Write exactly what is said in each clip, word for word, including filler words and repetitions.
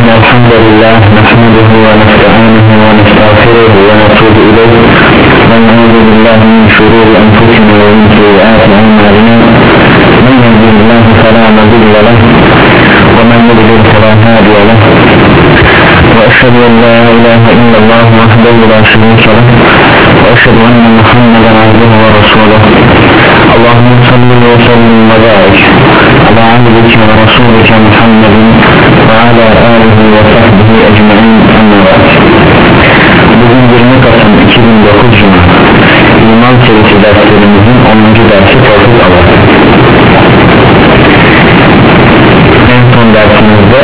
الحمد لله نحمده ونستعينه ونستغفره ونتوب إليه ونعوذ بالله من شرور أنفسنا ومن سيئات أعمالنا من يهده الله فلا مضل له ومن يضلل فلا هادي له وأشهد أن لا إله إلا الله وحده لا شريك له وأشهد أن محمدا عبده ورسوله اللهم صل وسلم وبارك على عبدك ورسولك محمد وعلى آله وصحبه أجمعين أما بعد. Bugün yirmi Kasım iki bin dokuz Cuma İman serisi derslerimizin onuncu dersi tevhid Allah. En son dersimizde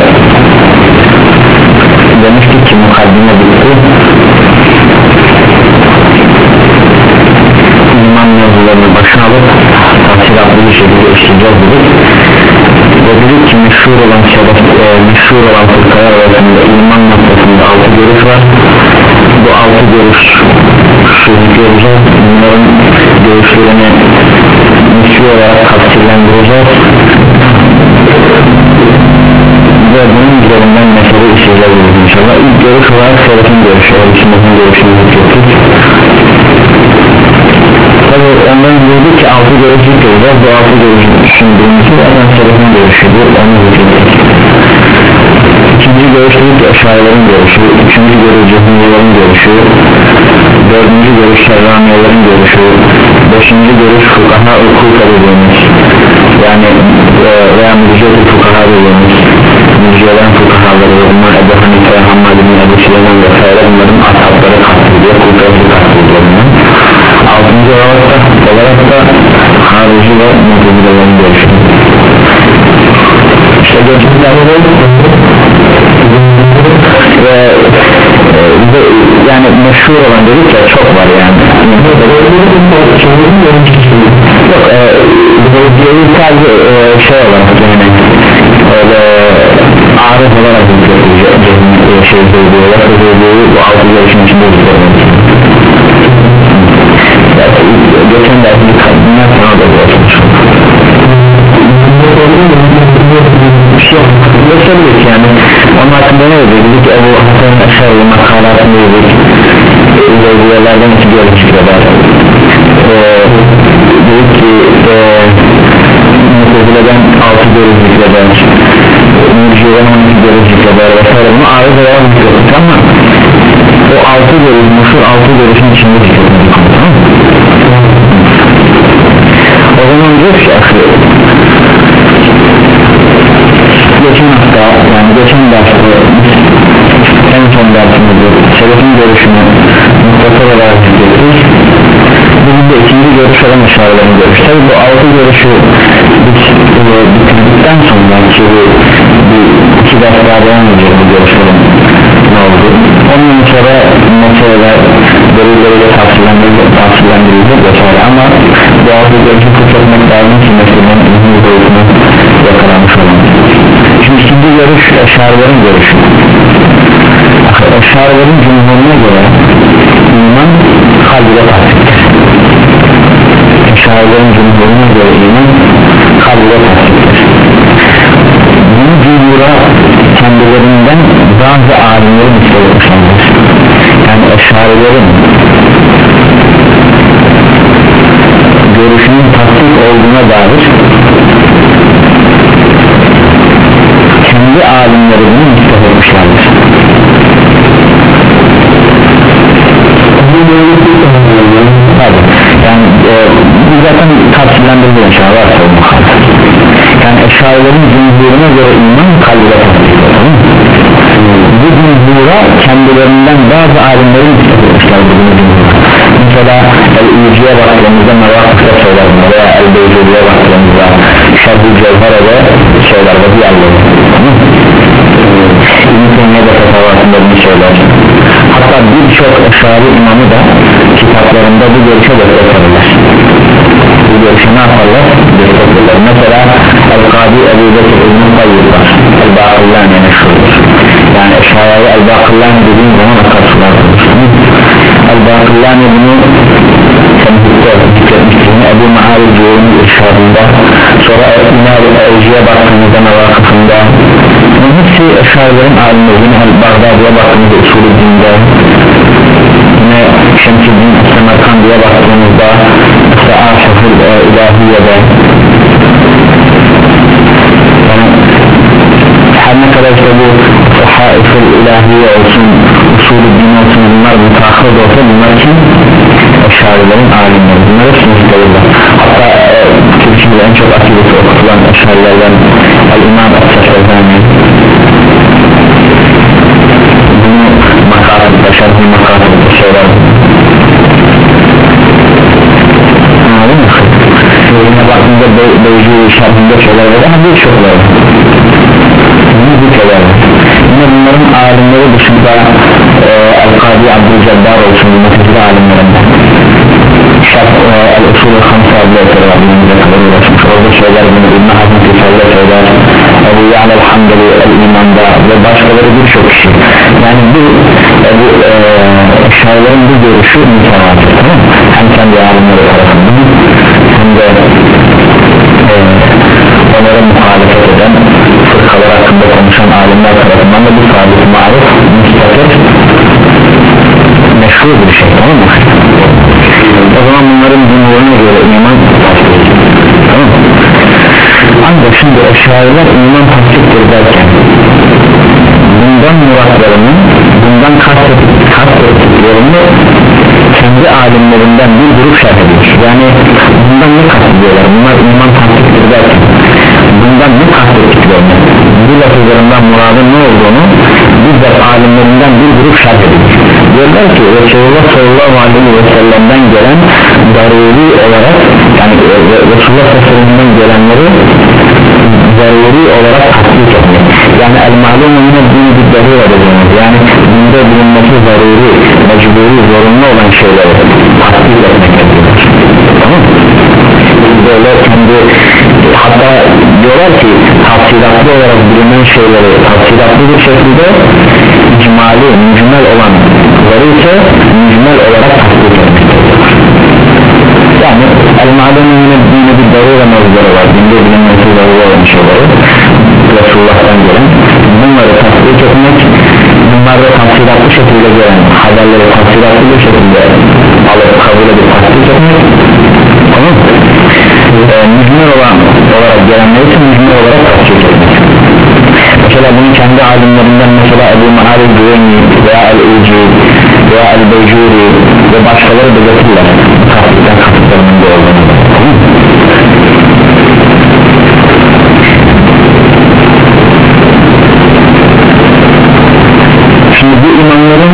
demiştik ki mukaddime bitti, iman mevzularını başına alıp tafsilatlı bir şekilde işleyeceğiz dedik ve dedik ki meşhur olan şeref, e, meşhur olan fırkalar arasında iman noktasında altı görüş var. Bu altı görüş şöyle göreceğiz, bunların görüşlerini meşhur olarak tafsirlendireceğiz ve bunun üzerinden mesele işleyeceğiz inşallah. İlk görüş olarak şerefin görüşü, ölçümüzün görüşünü zikrettik. Tabi ondan dedik ki altı görüş zikrediyoruz, bu altı görüş düşündüğümüzü zaten şerefin görüşüdür, onu zikrettik. İkinci görüş dedik ki eşarilerin görüşü, üçüncü görüş cehmiyyelerin görüşü, dördüncü görüş şerramiyeler'in görüşü, beşinci görüş fukaha ukuka dediğimiz yani e, veya mücadele fukaha dediğimiz mücadele'nin fukahaları ve bunlar Ebu Hanife, Hammad bin Ebu Süleyman vesaire bunların ashabları kastediyor, kukası kastediyor. Altıncı olarak da, olarak da harici ve mücadele'nin görüşü. İşte görüşümüzden ve, ve yani meşhur olan dedik ya çok var yani. Yok e, sadece e, şey olarak yani öyle arif olarak şey söylüyorlar, bu altı görüşün içinde geçen dersi bir kadınlar sana da görüşmüş bir şey yok yani onun hakkında ne dedik Ebu Hasan Eşar'lı makalatını dedik izleyicilerden iki görüş kadar dedik ki Mutezile'den altı görüş kadar Mürciye'den on iki görüş kadar vesaire bunu ağır olarak zikrettik ama o altı görüş, meşhur altı görüşün içinde zikrettik, tamam mı? O zaman diyor ki geçen hafta yani geçen derste en son dersimizde şerefin görüşünü mutlaka olarak zikrettik. Bugün de ikinci görüş olan eşarilerin görüşü. Tabi bu altı görüşü bitirdikten sonra ki bir iki ders daha devam edecek bu görüşlerin ne oldu? Onun sonra meseleler delilleriyle tavsiyelendirilecek vesaire ama bu altı görüşü kurtarmak lazım ki meselenin ilmi boyutunu yakalamış olan. Şimdi ikinci görüş eşarilerin görüşü. Eşarilerin cumhuruna göre iman kalbine tasdiktir. Eşarilerin cumhuruna göre iman kalbine tasdiktir. Bu cumhura kendilerinden bazı alimlerin istemişlerdir. Yani eşarilerin görüşünün tasdik olduğuna dair kendi alimleri bunu istemişlerdir. Yani e, zaten tavsiyelendirdi inşallah yani eşarilerin cumhuruna göre iman kalbine tasdiktir. Bu cumhura kendilerinden bazı alimlerin istemişler bu cumhura. Mesela el-İyici'ye baktığımızda Mevakıf'ta söyler veya el-Beyci'ye baktığımızda Şerh-i Cevher'e söyler ve diğerleri İbn-i Teymiye'de fetavatında bunu söyler. Hatta birçok eşari imamı da kitaplarında bu görüşe desteklerler. Bu görüşe ne yaparlar? Desteklerler. Mesela El-Kadi Ebu Bekir İbn-i Kayyid var, El-Baqillani meşhurdur. Yani eşariye El-Baqillani dediğim zaman akarsulardır. El-Baqillani bunu temizlikte zikretmiştir. Ebu Ma'ari Cüveyni irşadında, sonra İmam-ı Evci'ye baktığımızda Mevakıfında bunun hepsi Eşarilerin alimleri yine El-Bağdadi'ye baktığımızda usulü dinde, yine Şemsiddin Semerkandi'ye baktığımızda işte Aşafül İlahiye'de, yani her ne kadar işte bu Sahaifül İlahiye olsun, usulü din olsun, bunlar müteahhir olsa bunlar kim? Eşarilerin alimleri, bunlar hepsi müstahırlar. Hatta e, Türkiye'de en çok akidesi okutulan eşarilerden El-İmam Es-Seferzani, bunu makasıdda, şartlı makasıdda söyler. Anladın mı? Yine baktığında Beyci şartında söyler ve daha birçokları bunu zikreler. Yine bunların alimleri dışında e, El-Kadi Abdülcebbar olsun, Mutezile alimlerinden Şart El-Usul-i Hamsa adlı eser var, orada söyler bunu, İbn-i Hazm Tisal'da söyler, Ebu Ya'l el-Hamdeli El-İman'da ve başkaları birçok kişi. Yani bu e, bu e, şairlerin bu görüşü mütevatir, tamam mı? Hem kendi alimleri tarafından hem de e, onlara muhalefet eden fırkalar hakkında konuşan alimler tarafından da bu sabit, maruf, müstakir, meşhur bir şey, tamam mı? O zaman bunların dinlerine göre iman tasdiktir, tamam mı? Ancak şimdi eşariler iman tasdiktir derken bundan muratlarını, bundan kastettiklerini kendi alimlerinden bir grup şerh ediyor. Yani bundan ne kastediyorlar? Bunlar iman tasdiktir derken bundan ne kastettiklerini, bu lafızlarından muradın ne olduğunu bizzat alimlerinden bir grup şerh ediyor. Diyorlar ki Resulullah sallallahu aleyhi ve sellem'den gelen daruri olarak, yani Resulullah sallallahu aleyhi ve sellem'den gelenleri daruri olarak tasdik etmek, yani el-ma'lumu yine dini bir daruri edeceğimiz, yani dinde bulunması zaruri, mecburi, zorunlu olan şeyleri tasdik etmek diyorlar, tamam mı? Böyle kendi, hatta diyorlar ki tafsilatlı olarak bilinen şeyleri tafsilatlı bir şekilde icmali, mücmel olanları ise mücmel olarak tasdik etmek. Yani el-ma'lumu yine dini bir daruri mevzuları var, dinde bilinmesi zaruri olan şeyleri Resulullah'tan gelen, bunları tasdik etmek, bunları tafsilatlı şekilde gelen haberleri tafsilatlı bir şekilde alıp kabul edip tasdik etmek, tamam mı? Ee, mücmel olan olarak gelenleri ise mücmel olarak tasdik etmek. Mesela bunu kendi alimlerinden mesela Ebu Ma'arif Güveni veya El-Uci veya El-Beycuri ve başkaları belirtirler tasdikten kasıtlarının da olduğunu, tamam mı? Şimdi bu imamların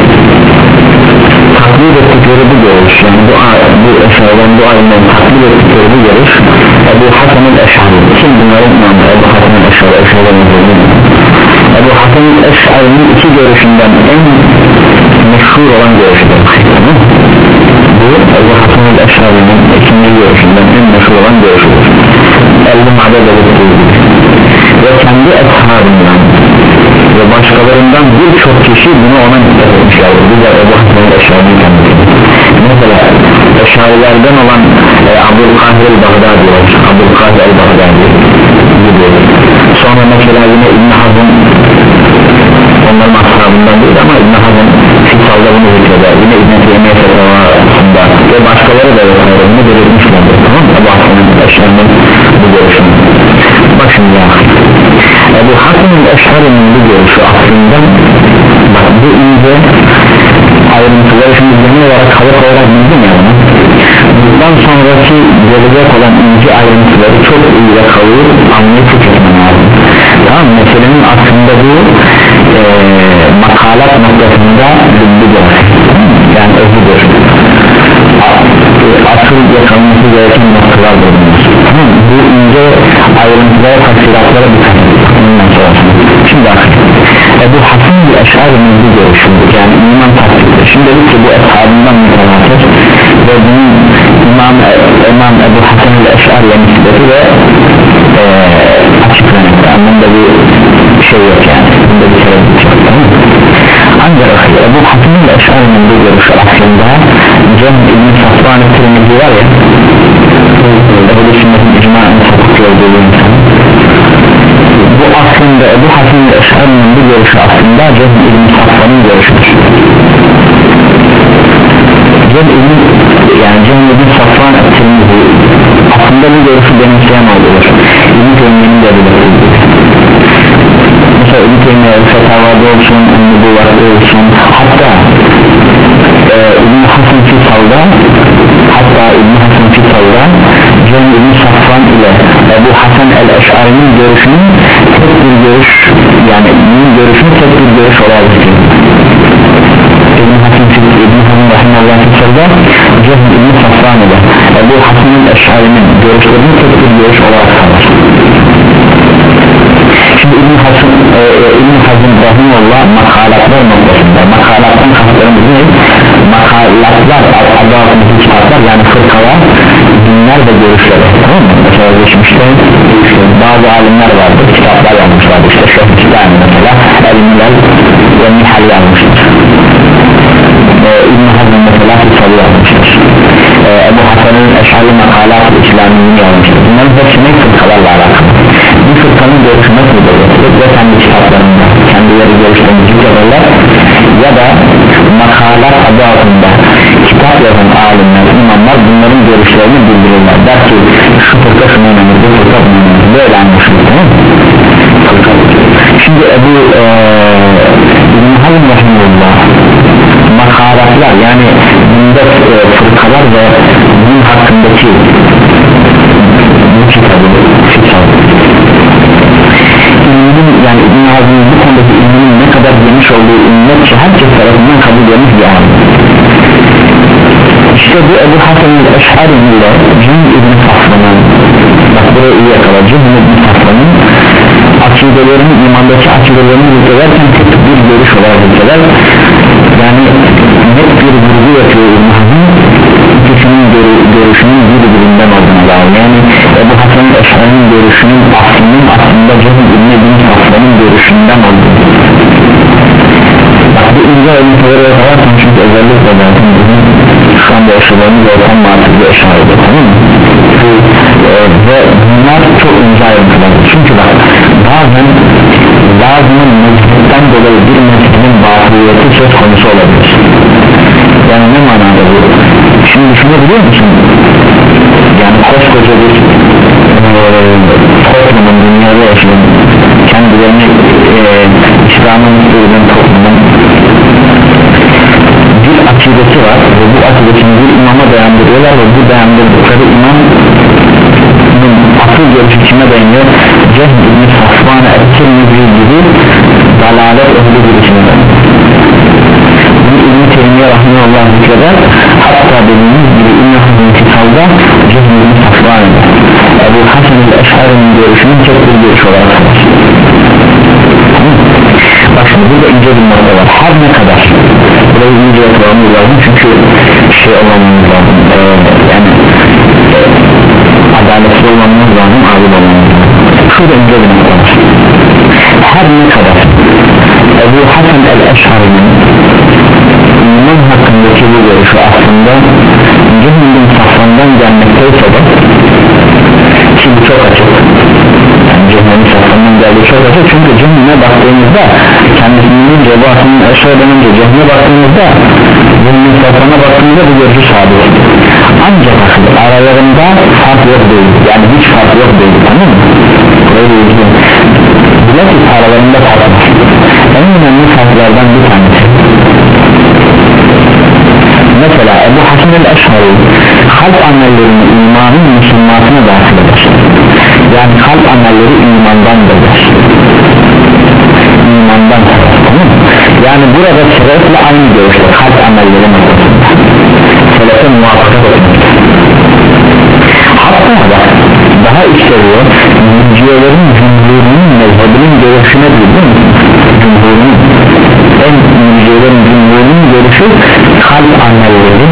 taklit ettikleri bu görüş, yani bu, bu eserden bu alimlerin taklit ettikleri bu görüş Ebu Hasan el-Eş'ari. Kim bunların imamı? Ebu Hasan el-Eş'ari, Ebu Hasan el-Eş'ari'nin iki görüşünden en meşhur olan görüşüdür. Bu Ebu Hasan el-Eş'ari'nin ikinci görüşünden en meşhur olan görüşüdür. El-i Ma'da ve kendi eshabından ve başkalarından birçok kişi bunu ona nispet etmişlerdir. Bu da Ebu Hasan el-Eş'ari'nin kendisi. Mesela Eş'arilerden olan e, Abdülkahir el-Bağdadi var, Abdülkahir el-Bağdadi gibi. Sonra mesela yine İbn Hazm, onların ashabından değil ama İbn Hazm Fisal'da bunu zikreder, yine İbn Teymiye Fetava'sında ve başkaları da bunu belirtmişlerdir, tamam mı? Ebu Hasan el-Eş'ari'nin bu görüşünü. Bak şimdi ya, Ebu Hasan el-Eş'ari'nin bu görüşü aslında bak bu ince ayrıntıları şimdi genel olarak kalıp olarak bildim ya bunu. Bundan sonraki gelecek olan ince ayrıntıları çok iyi ve kalıp anlayıp tüketmen lazım. Tamam, meselenin aslında bu e, makalat noktasında bilgidir, yani özüdür, asıl yakalması gereken noktalardır bunlar. Tamam, bu ince ayrıntılara, tafsiratlara dikkat edin. Şimdi bakın, Ebu Hasan el-Eş'ari'nin bu görüşündür, yani iman tasdiktir. Şimdi dedik ki bu eshabından mütevatir ve bunun İmam, İmam Ebu Hasan el-Eş'ari'ye nispeti ve e, açıklanmakta, anlamda bir şey yok yani, bunda bir kere bir şey yok, tamam mı? Ancak Ebu Hasan el-Eş'ari'nin bu görüşü aslında Cem İbn-i Safvan-ı Tirmizi var ya, Ebu Sünnet'in icmaen sapık olduğu insan, bu aslında Ebu Hasan el-Eş'ari el-Eş'ari'nin bu görüşü aslında Cehm İbn-i Safvan'ın görüşüdür. Cehm İbn-i yani Cehm İbn-i Safvan el-Tirmizi aslında bu görüşü benimseyen olur. İbn-i Teymiye'nin de belirtildi. Mesela İbn-i Teymiye Fetavada olsun, Nubuvarada olsun, hatta e, İbn-i Hasan Fisal'da hatta İbn-i Hasan Fisal'da Cehm İbn-i Safvan ile Ebu Hasan el-Eş'ari'nin görüşünün tek bir görüş yani bunun görüşünün tek bir görüş olarak İbn-i Hasan Fisal'da İbn-i Hasan Rahimahullah Fisal'da Cehm İbn-i Safvan ile Ebu Hasan el-Eş'ari'nin görüşlerinin tek bir görüş olarak kalır. Şimdi İbn-i Hasan e, İbn-i Hasan Rahimahullah makalatlar noktasında makalattan kasıtlarımız ne? Makalatlar adı altındaki kitaplar yani fırkalar dinler ve görüşler, tamam mı? Mesela geçmişte bazı alimler vardı, kitaplar yazmışlardı, işte Şehristan mesela El-Milal ve Nihal yazmışlar, ee, İbn-i Hazm mesela Fisal'ı yazmışlar, ee, Ebu Hasan'ın Eş'ari Makalat-ı İslami'ni yazmışlar. Bunların hepsi ne fırkalarla alakalı? Bir fırkanın görüşü nasıl olur? Ya kendi kitaplarında kendileri görüşlerini zikrederler ya da makalat adı altında kitap yazan alimler, imamlar bunların görüşlerini bildirirler. Der ki şu fırka şuna inanır, bu fırka buna inanır, böyle anlaşılır, tamam mı? Şimdi Ebu ee, İbn-i Hazm Rahimullah makalatlar yani bunda e, fırkalar ve bunun hakkındaki bu kitabı kitabı ilminin yani İbn-i Hazm'ın bu konudaki ilminin ne kadar geniş olduğu ümmetçe herkes tarafından kabul edilmiş bir alim. İşte bu Ebu Hasan el-Eş'ari ile Cehm İbn-i Safvan'ın bak buraya iyi yakala Cehm İbn-i Safvan'ın akidelerini imandaki akidelerini zikrelerken tek bir görüş olarak zikreler yani net bir vurgu yapıyor İbn-i Hazm ikisinin görüşünün birbirinden olduğuna bağlı yani Ebu Hasan el-Eş'ari'nin görüşünün aslının aslında Cehm İbn-i Safvan'ın görüşünden olduğunu bak bu ince ölümleri yaparsan çünkü özellikle zaten şu anda yaşadığımız ortam mantıklı eşarıydı, tamam mı? Ee, ve bunlar çok ince ayrıntılardır çünkü bak bazen bazının mezhetten dolayı bir mezhebin batıliyeti söz konusu olabilir. Yani ne manada bu? Şimdi düşünebiliyor musun? Yani koskoca bir e, toplumun dünyada yaşayan kendilerini e, İslam'ın istediğin toplumun bir akidesi var ve bu akidesini bir imama dayandırıyorlar ve bu dayandırdıkları imam akıl görüşü kime dayanıyor? Cehm İbn-i Safvan'a el-Tirmizi gibi dalalet ehli birisine dayanıyor. Bunu İbn-i Teymiye Rahimahullah zikreder hatta dediğimiz gibi İbn-i Hazm Fisal'da Cehm İbn-i Safvan'a Ebu Hasan el-Eş'ari'nin görüşünün tek bir görüş olarak kalır. Bak şimdi burada ince bir nokta var her ne kadar burayı iyice yapmamız lazım çünkü şey olmamız lazım ee, yani e, adaletli olmamız lazım adil olmamız lazım şurada ince bir nokta var her ne kadar Ebu Hasan el-Eş'ari'nin iman hakkındaki bu görüşü aslında Cehm İbn-i Safvan'dan gelmekteyse de ki bu çok açık yani Cehm İbn-i Safvan'dan geldiği çok açık çünkü Cehm'e baktığımızda kendisinin Ebu Hasan'ın Eş'ari'den önce Cehm'e baktığımızda Cehm-i Safvan'a baktığımızda bu görüşü sabit ancak aralarında fark yok değil yani hiç fark yok değil, tamam mı? Burayı ilgili bilakis aralarında fark var en önemli farklardan bir tanesi mesela Ebu Hasan el-Eş'ari kalp amellerini imanın müslümanına dahil eder yani kalp amelleri imandandır imandan tamam mı? Yani burada selefle aynı görüşler kalp amelleri noktasında selefe muvafakat etmek hatta da daha işleriyor mürciyelerin cumhurunun mezhebinin görüşüne değil mi? Cumhurunun en mürciyelerin cumhurunun görüşü kalp amelleri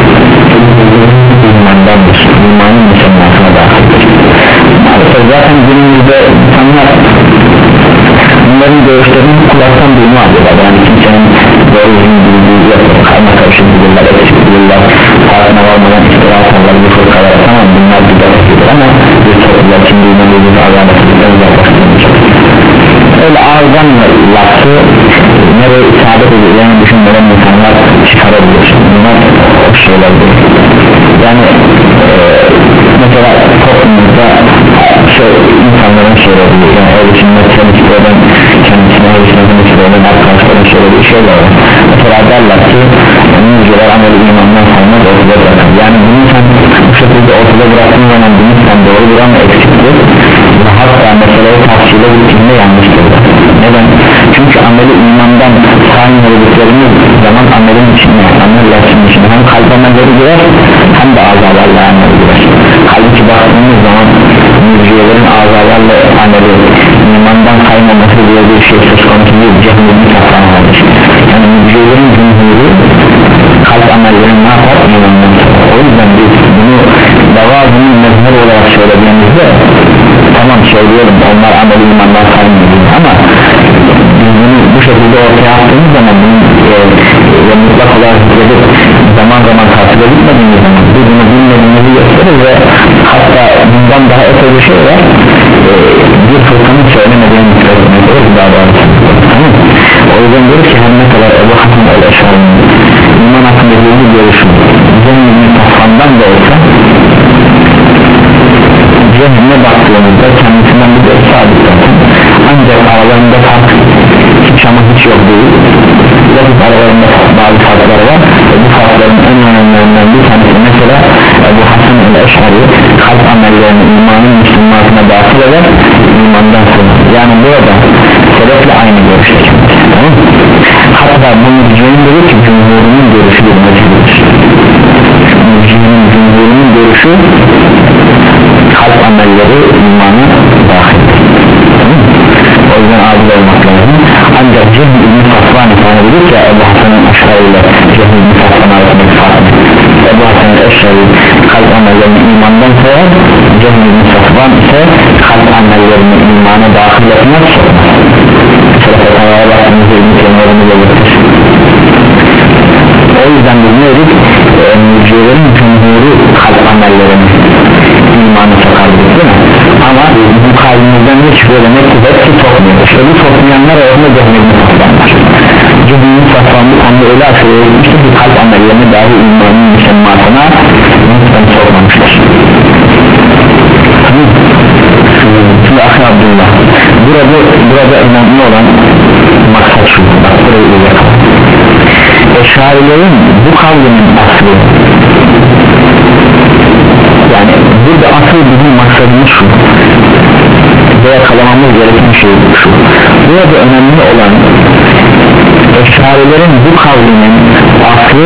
imandandır imanın müsemmasına dahildir maalesef zaten günümüzde insanlar bunların görüşlerini kulaktan duyma alıyorlar yani kimsenin doğru izin bildiği yok karma karışık bilirler eksik bilirler farkına varmadan iftira atarlar bir fırkalara tamam bunlar bir de eskidir ama bir topluluğa kim duyma bildiği adaletlilikten uzaklaştırılacak öyle ağızdan lafı nereye isabet edeceğini düşünmeden insanlar çıkarabilir. Bunlar o şeyler değil. Yani e, mesela toplumumuzda şey, insanların söylediği yani öyle sünnet kendisinden kendisine hırsızın istiyorlar arkadaşların söylediği şeyler var. Mesela derler ki müjdeler ameli imandan kalmaz ortada bırakır. Yani bunu sen bu şekilde ortada bıraktığın zaman bunu sen doğru buran eksiktir ve hatta meseleyi tavsiyle gittiğinde yanlıştır. Neden? Çünkü ameli imandan sayın olduklarımız zaman amelin içine, amel lafının içine hem kalp amelleri girer hem de azalarla amel girer. Halbuki baktığımız zaman müjdeler'in azalarla ameli imandan kaymaması diye bir şey söz konusu değil, cehennemi saklanmadır. Yani müjdeler'in cümhuri kalp amellerini ne yapar? İmandan saklar. O yüzden biz bunu davazının mezhur olarak söylediğimizde tamam söylüyorum onlar ameli imandan kaymıyor ama biz bunu bu şekilde ortaya attığımız zaman bunun e, e, mutlak olarak zikredip zaman zaman takip edilmediğimiz zaman biz bunu bilmediğimizi gösterir ve hatta bundan daha öte bir şey var e, bir fırkanın söylemediğini söylemek olur daha doğrusu. Tamam. O yüzden diyoruz ki her ne kadar Ebu Hasan el-Eşari'nin iman hakkında bir görüşü cennetini tafrandan da olsa cehenneme baktığımızda kendisinden bir görüş sabit zaten ancak aralarında fark hiç ama hiç yok değil vakit aralarında bazı farklar var ve bu farkların en önemlilerinden bir tanesi mesela Ebu Hasan el-Eşari kalp amellerini imanın Müslümanına dahil eder imandan sonra yani burada sebeple aynı görüşte tamam? Hatta bu mürciyenin dedi ki cumhurunun görüşü bir meclidir mürciyenin cumhurunun görüşü kalp amelleri imana dahil tamam? O yüzden adil olmak lazım ancak Cehd İbn-i Safvan ifade edilir ya Ebu Hasan'ın aşağı ile Cehd İbn-i Safvan arasındaki farkı Ebu Hasan'ın aşağı kalp amellerini imandan sayar Cehd İbn-i Safvan ise kalp amellerini imana dahil etmez mesela fetavaya baktığımızda İbn-i Safvan'ı belirtir o yüzden biz ne dedik e, mücadelerin cumhuru kalp amellerini imanı sokardık değil mi ama bu kalbimizden hiç böyle mektup hepsi sokmuyor işte bu sokmayanlar arasında cehennemi soklanlar cehennemi soklan bu konuda öyle aşırı edilmiştir ki kalp amellerini dahi imanın müsemmasına mektup sokmamıştır şimdi Akın Abdullah burada, burada önemli olan maksat şu bak burayı uyaralım Eşarilerin bu kavlinin aslı yani burada asıl bizim maksadımız şu ve yakalamamız gereken şey şu burada önemli olan Eşarilerin bu kavlinin aslı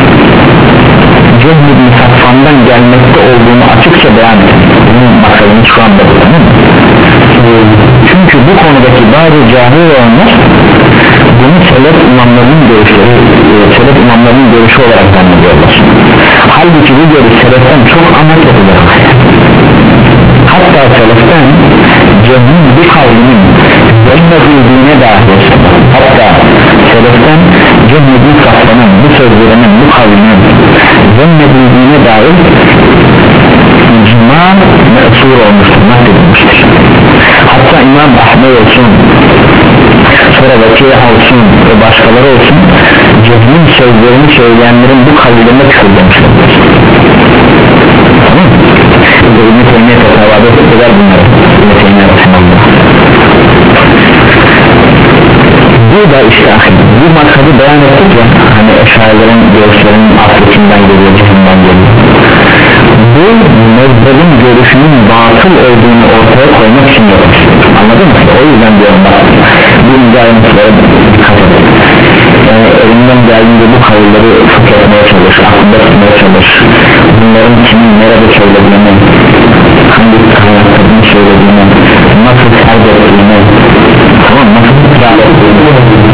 Cehd İbn-i Safvan'dan gelmekte olduğunu açıkça beyan edin bunun maksadımız şu anda bu değil mi? Çünkü bu konudaki bazı cahil olanlar bunu selef imamlarının görüşleri selef imamlarının görüşü olarak zannediyorlar halbuki bu görüş seleften çok ama çok uzak hatta seleften Cehd bir kavlinin zannedildiğine dahi hatta seleften Cehd İbn-i Safvan'ın bu sözlerinin bu kavlinin zannedildiğine dair icma me'sur olmuştur nakledilmiştir hatta İmam Ahmed olsun sonra Vakiye olsun ve başkaları olsun Cehm'in sözlerini söyleyenlerin bu kavlilerine küfür demişlerdir tamam mı? İbn-i Teymiye fetavada eder bunları İbn-i Teymiye Resulullah bu da işte bu maksadı beyan ettik ya hani eşarilerin görüşlerinin aslikinden geliyor Cehm'den geliyor bu mezhebin görüşünün batıl olduğunu ortaya koymak için yapmış anladın mı? O yüzden diyorum bak bu ince ayrıntılara dikkat edin yani elimden geldiğinde bu kavulları fıkretmeye çalış aklında tutmaya çalış bunların kimin nerede söylediğini hangi kaynaklarını söylediğini nasıl terk ettiğini tamam nasıl ısrar ettiğini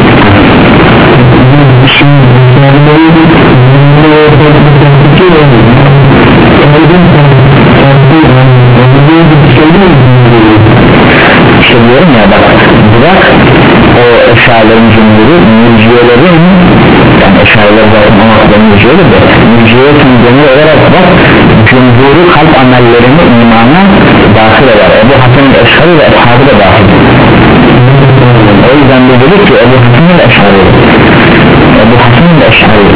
işte diyorum ya bak bırak o eşarilerin cumhuru mürciyelerin yani eşariler zaten o noktada mürciyedir de mürciyetin genel olarak bak cumhuru kalp amellerini imana dahil eder Ebu Hasan el-Eşari ve Eshabı da dahil O yüzden de dedik ki Ebu Hasan el-Eş'ari Ebu Hasan el-Eş'ari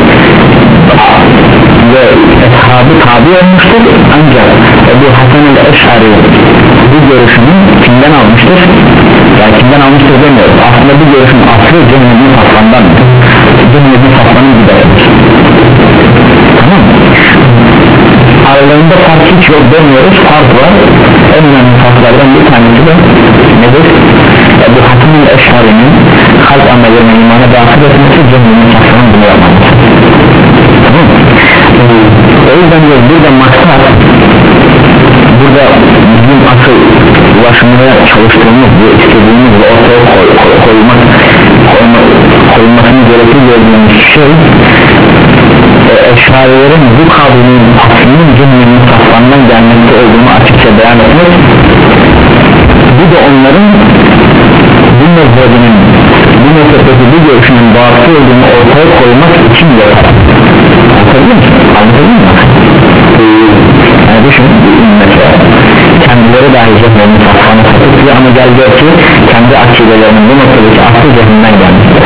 ve eshabı tabi olmuştur, ancak Ebu Hasan el-Eş'ari bu görüşünü kimden almıştır? Yani kimden almıştır demiyoruz, aslında bu görüşün aslı Cehmi Safvan'dan, Cehmi Safvan'ın gideridir. Tamam mı? Aralarında fark hiç yok demiyoruz, fark var. En önemli farklardan bir tanesi de nedir? Ebu Hasan el-Eş'ari'nin kalp amellerine imana dahil etmesi, Cehmi Safvan'ın bunu yapmaması. Tamam mı? O yüzden diyoruz, burada maksat, burada bizim asıl ulaşmaya çalıştığımız ve istediğimiz ve ortaya koy, koy, koymak, koyma, koyulmasını gerekli gördüğümüz şey e, Eş'arilerin bu kavlinin aslının Cehmi Safvan'dan gelmekte olduğunu açıkça beyan etmek, bu da onların bu mezhebinin, bu mezhebdeki bu görüşünün batıl olduğunu ortaya koymak için yapar. Anladın mı? Anladın mı? Yani düşün, mesela kendileri dahi Cehmi Safvan'ı satıyor ama gel gör ki kendi akidelerinin bu noktadaki aslı Cehmi'den gelmiştir.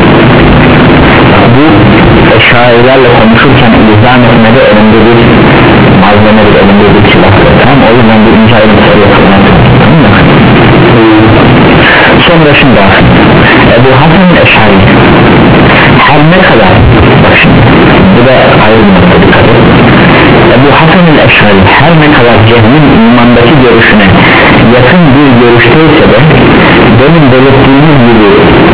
Bu Eş'arilerle konuşurken izah etmede önünde bir malzemedir, önünde bir silahdır. Tamam, o yüzden bu ince ayrıntıları yapılmak. Tamam mı? Sonra şimdi Ebu Hasan el-Eş'ari her ne kadar, bak şimdi bu da ayrı bir nokta, dikkat edin. Ebu Hasan el-Eş'ari her ne kadar Cehmi'nin imandaki görüşüne yakın bir görüşteyse de benim belirttiğimiz gibi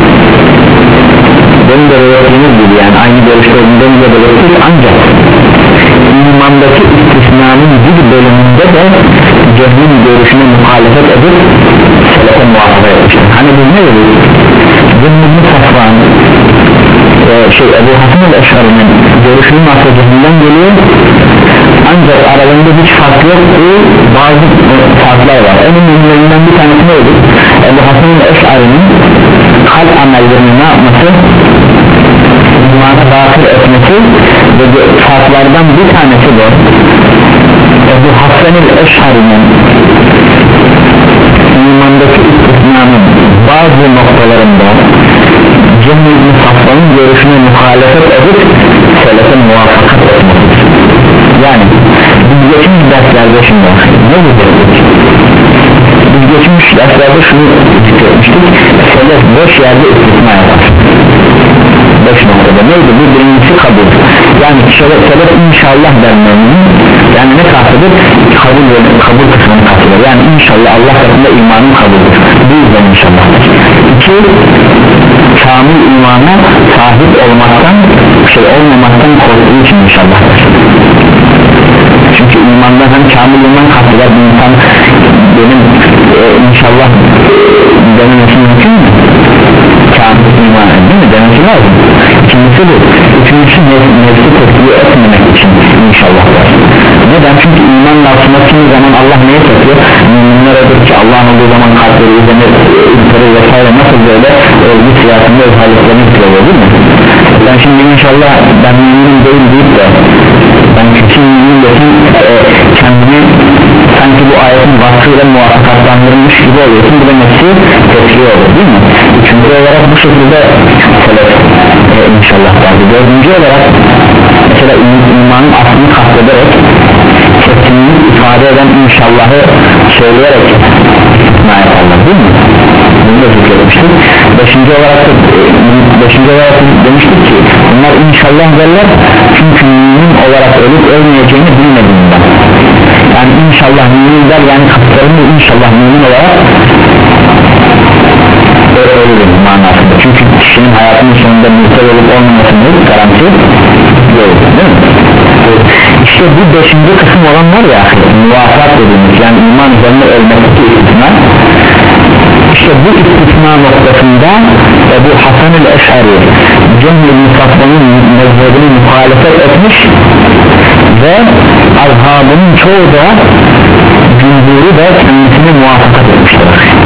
benim de belirttiğimiz gibi yani aynı görüşlerinde de belirttik, ancak imandaki istisnanın bir bölümünde de Cehmi'nin görüşüne muhalefet edip selefe muhafaza etmiştir. Hani biz ne dedik? Cehmi Safvan e, şey Ebu Hasan el-Eş'ari'nin görüşünün aslı Cehmi'den geliyor, ancak aralarında hiç fark yok, bazı farklar var. En önemlilerinden bir tanesi neydi? Ebu Hasan el-Eş'ari'nin kalp amellerini ne yapması? İmana dahil etmesi ve farklardan bir tanesi de Ebu Hasan el-Eş'ari'nin imandaki istisnanın bazı noktalarında Cehmi Safvan'ın görüşüne muhalefet edip selefe muvaffakat etmesidir. Yani biz geçmiş derslerde şimdi ne dedik? Biz geçmiş derslerde şunu zikretmiştik, selef beş yerde istisna yapar. Beş noktada neydi? Bu birincisi kabul. Yani selef, selef inşallah dermenin, yani ne kastıdır? Kabul ve kabul kısmını kastıdır. Yani inşallah Allah katında imanın kabuldur. Bu yüzden inşallah. İki, kamil imana sahip olmaktan, şey olmamaktan korktuğu için inşallah. Çünkü imandan hem kamil iman kasteder, bir insan benim e, inşallah dememesi mümkün mü? Kamil iman değil mi? Demesi lazım. İkincisi bu. Üçüncüsü nefsi tesliye etmemek için inşallah var. Neden? Çünkü iman lafına kimi zaman Allah neye satıyor? Müminlere ki Allah'ın olduğu zaman kalpleri üzerine ülkeleri vesaire nasıl böyle örgü siyasında özelliklerini tutuyor değil mi? Ben şimdi inşallah ben müminim değil deyip de ben küçük müminim de e, kendini sanki bu ayetin vasfıyla muvaffakatlandırılmış gibi oluyorsun, bu da nefsi tesliye olur değil mi? Üçüncü olarak bu şekilde selef e, inşallah vardı. Dördüncü olarak mesela imanın aslını kastederek kesinlik ifade eden inşallahı söyleyerek ne yaparlar değil mi? Bunu da zikretmiştik. Beşinci olarak da, beşinci olarak da demiştik ki bunlar inşallah derler çünkü mümin olarak ölüp ölmeyeceğini bilmediğinden. Yani inşallah mümin der, yani kapılarını inşallah mümin olarak ölür manasında. Çünkü kişinin hayatının sonunda mürted olup olmamasının garanti yok değil mi? İşte bu beşinci kısım olan var ya, muvaffakat dediğimiz, yani iman üzerine ölmekteki istisna. İşte bu istisna noktasında Ebu Hasan el-Eş'ari Cehmi Safvan'ın mezhebini muhalefet etmiş ve azhabının çoğu da cumhuru da kendisine muvaffakat etmişler.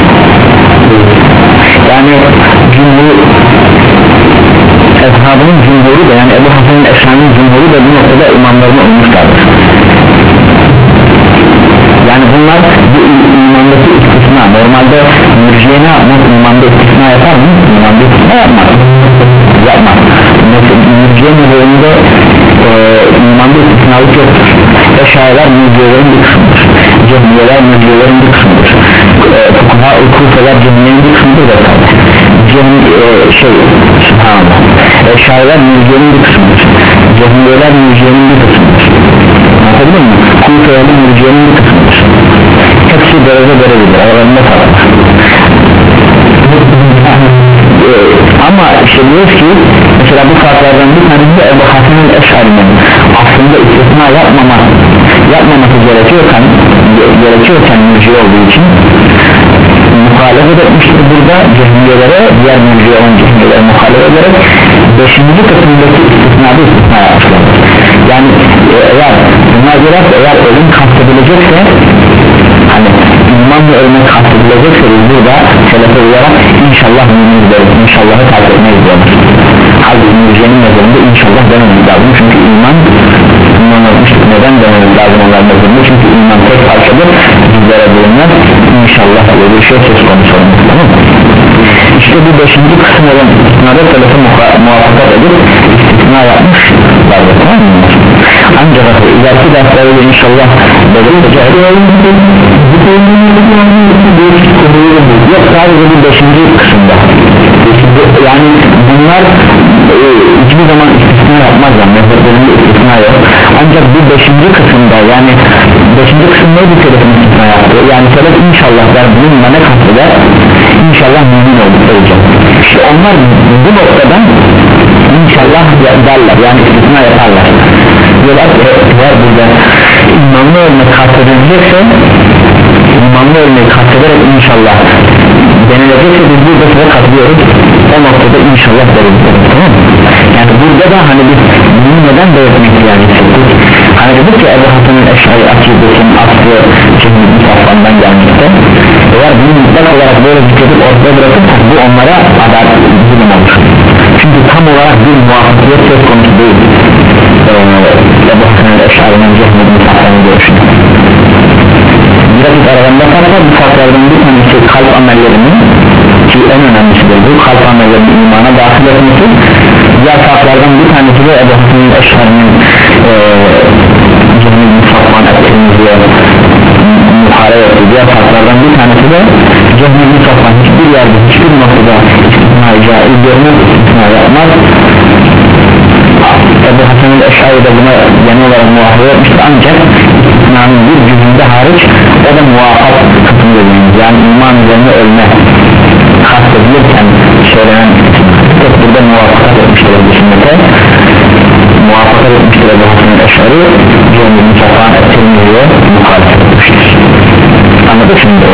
Yani cumhur azhabının cumhuru da, yani Ebu Hasan el-Eş'ari'nin cumhuru da bu noktada imamlarına uymuşlardır. Yani bunlar bu imandaki istisna ve Normalde mürciye ne yapmaz? İmanda istisna yapar mı? İmanda istisna yapmaz. Yapmaz. Mürciye mezhebinde e, imanda istisnalık yoktur. Eşariler mürciyelerin bir kısmıdır. Cehmiyeler mürciyelerin bir kısmıdır. Fukaha ukufeler cehmiyenin bir kısmıdır da tabi. Cehmi, e, şey, subhanallah. Eşariler mürciyenin bir kısmıdır. Cehmiyeler mürciyenin bir kısmıdır. Anladın mı? Kufe'nin mürciyenin bir kısmıdır. Hepsi derece derecede aralarında kalır. Ama işte diyoruz ki mesela bu farklardan bir tanesi de Ebu Hasan'ın Eş'ari'nin aslında istisna yapmama, yapmaması gerekiyorken gerekiyorken mürciye olduğu için muhalefet etmiştir burada cehmiyelere, diğer mürciye olan cehmiyelere muhalefet ederek beşinci kısımdaki istisnada istisna yapmışlar. Yani eğer bunlar biraz eğer ölüm kastedilecekse, hani imanla ölmek kastedilecekse biz burada selefe uyarak inşallah mümin deriz, inşallahı takip etmeyiz diyoruz. Halbuki mürciyenin mezarında inşallah dememiz lazım, çünkü iman iman olmuştur. Neden dememiz lazım onlar mezarında? Çünkü iman tek parçadır, bizlere bulunmaz. İnşallah diye bir şey söz konusu olmuş, tamam mı? İşte bu beşinci kısım olan istisnada selefe muvaffakat edip istisna yapmışlar, tamam mı? Ancak ileriki derslerde inşallah belirleyeceğiz. Yok, sadece bu beşinci kısımda. Yani bunlar e, hiçbir zaman istisna yapmazlar, mezheplerinde istisna yok. Ancak bu beşinci kısımda, yani beşinci kısım neydi selefin istisna yaptı? Yani selef inşallah der, bununla ne kasteder? İnşallah mümin olacak. İşte onlar bu noktadan inşallah derler, yani istisna yaparlar. Diyorlar ki eğer burada imanlı ölmek kastedilecekse, imanlı ölmeyi kastederek inşallah denilecekse biz burada size katılıyoruz, o noktada inşallah deriz, tamam mı? Yani burada da hani biz bunu neden belirtmek yani istedik? Hani dedik ki Ebu Hasan'ın Eş'ari akidesinin aslı Cehmi'nin saflarından gelmekte. Eğer bunu mutlak olarak böyle zikredip ortaya bırakırsak bu onlara adalet zulüm olur. Çünkü tam olarak bir muvaffakiyet söz konusu değil. Ebu Hasan'ın Eş'ari'nin Cehmi'nin saflarını görüşün. Biraz aralarında farklar, bu farklardan bir tanesi kalp amellerinin, ki en önemlisidir bu, kalp amellerinin imana dahil etmesi. Diğer farklardan bir tanesi de Ebu Hasan'ın Eş'ari'nin Cehmi'nin saflarını ettiğimizde muharebe ettiği diğer farklardan bir tanesi de Cehmi'nin saflarını hiçbir yerde, hiçbir noktada istisna caiz görmez, istisna yapmaz. Ebu Hasan'ın Eş'ari de buna genel olarak muhafaza etmiştir, ancak istisnanın bir cüzünde hariç o da muvaffak kısmı dediğimiz, yani iman üzerine ölme kastedilirken söylenen tek burada muvaffakat etmiştir bu sünnete, muvaffakat etmiştir Ebu Hasan'ın Eş'ari, Cehmi'nin safhan ettirmiyor, muhalefet etmiştir. Anladık şimdi?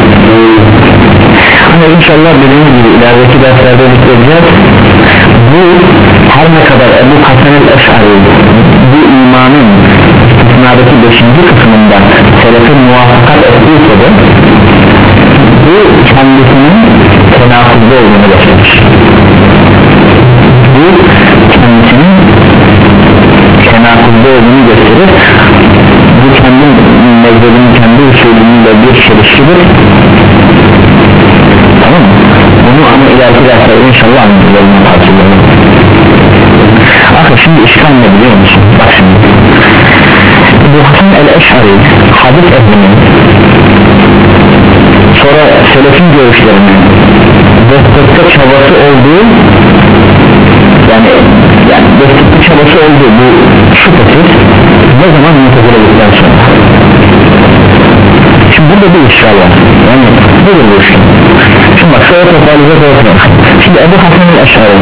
Ama inşallah dediğimiz gibi ilerideki derslerde zikredeceğiz. Bu her ne kadar Ebu Hasan'ın Eş'ari bu imanın istisnadaki beşinci kısmında selefin muvaffakat ettiyse de bu kendisinin tenakuzda olduğunu gösterir. Bu kendisinin tenakuzda olduğunu gösterir. Bu kendi mezhebinin kendi usulüyle bir çelişkidir. Tamam mı? Bunu ama ileriki derslerde inşallah anlayacağım parçalarını. Akıl şimdi işgal ne biliyor musun? Bak şimdi bu Hasan el-Eş'ari hadis ehlinin sonra selefin görüşlerinin destekte çabası olduğu, yani yani destekte çabası olduğu bu şüphesiz ne zaman mutezilelikten sonra. Şimdi burada bir işgal var, yani nedir bu işgal? Şimdi bak şöyle toparlayacak olsun. Şimdi Ebu Hasan el-Eş'ari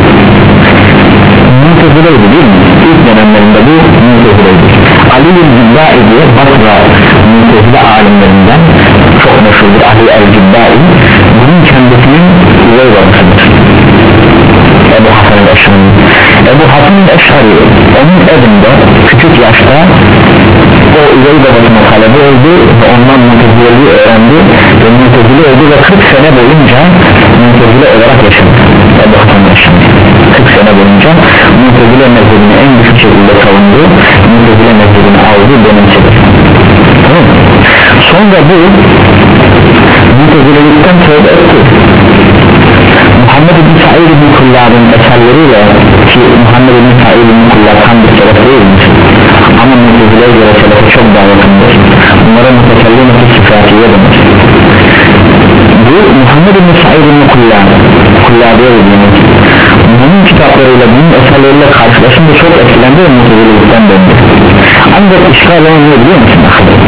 mutezileydi değil mi? İlk dönemlerinde bu mutezileydi. Ali el-Cibbai diye Basra mutezile alimlerinden çok meşhurdur, Ali el-Cibbai, bunun kendisinin üvey babasıdır Ebu Hasan el-Eş'ari. Ebu Hasan el-Eş'ari onun evinde küçük yaşta o üvey babasına talebe oldu ve ondan mutezileliği öğrendi ve mutezile oldu ve kırk sene boyunca mutezile olarak yaşadı Ebu Hasan el-Eş'ari. kırk sene boyunca mutezile mezhebini en güçlü şekilde savundu, mutezile mezhebini aldı, benimsedi. Tamam mı? Sonra bu Mutezilelikten tövbe etti. Muhammed bin Sa'id bin Kullab'ın eserleriyle, ki Muhammed bin Sa'id bin Kullab tam bir selef değilmiş ama Mutezile'ye göre selefe çok daha yakındır. Bunlara mutekellim-i sıfatiye denir. Bu Muhammed bin Sa'id bin Kullab Kullab'ya dediğimiz bunun kitaplarıyla, bunun eserleriyle karşılaşınca çok etkilendi ve Mutezilelikten döndü. Ancak işgal olan ne biliyor musun?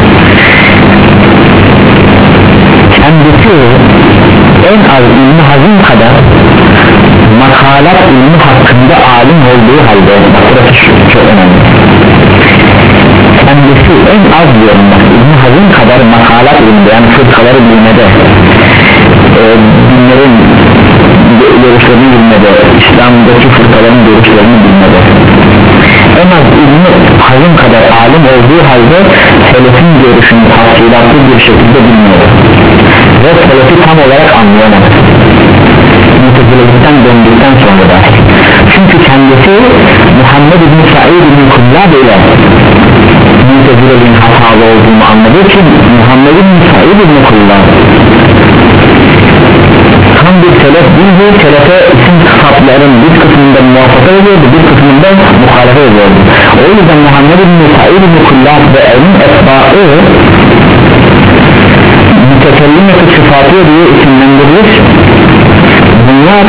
Kendisi en az İbn Hazm kadar makalat ilmi hakkında alim olduğu halde, bak burası çok önemli, kendisi en az diyorum bak İbn Hazm kadar makalat ilminde, yani fırkaları bilmede, e, dinlerin görüşlerini bilmede, İslam'daki fırkaların görüşlerini bilmede en az İbn Hazm kadar alim olduğu halde selefin görüşünü tafsilatlı bir şekilde bilmiyor ve selefi tam olarak anlayamadı. Mutezilelikten döndükten sonra da, çünkü kendisi Muhammed bin Sa'id bin Kullab ile Mutezileliğin hatalı olduğunu anladığı için Muhammed bin Sa'id bin Kullab tam bir selef değil, selefe isim sıfatların bir kısmında muvafakat ediyordu, bir kısmında muhalefet ediyordu. O yüzden Muhammed bin Sa'id bin Kullab ve elin etbaı mütekellim-i sıfatı diye isimlendirilir. Bunlar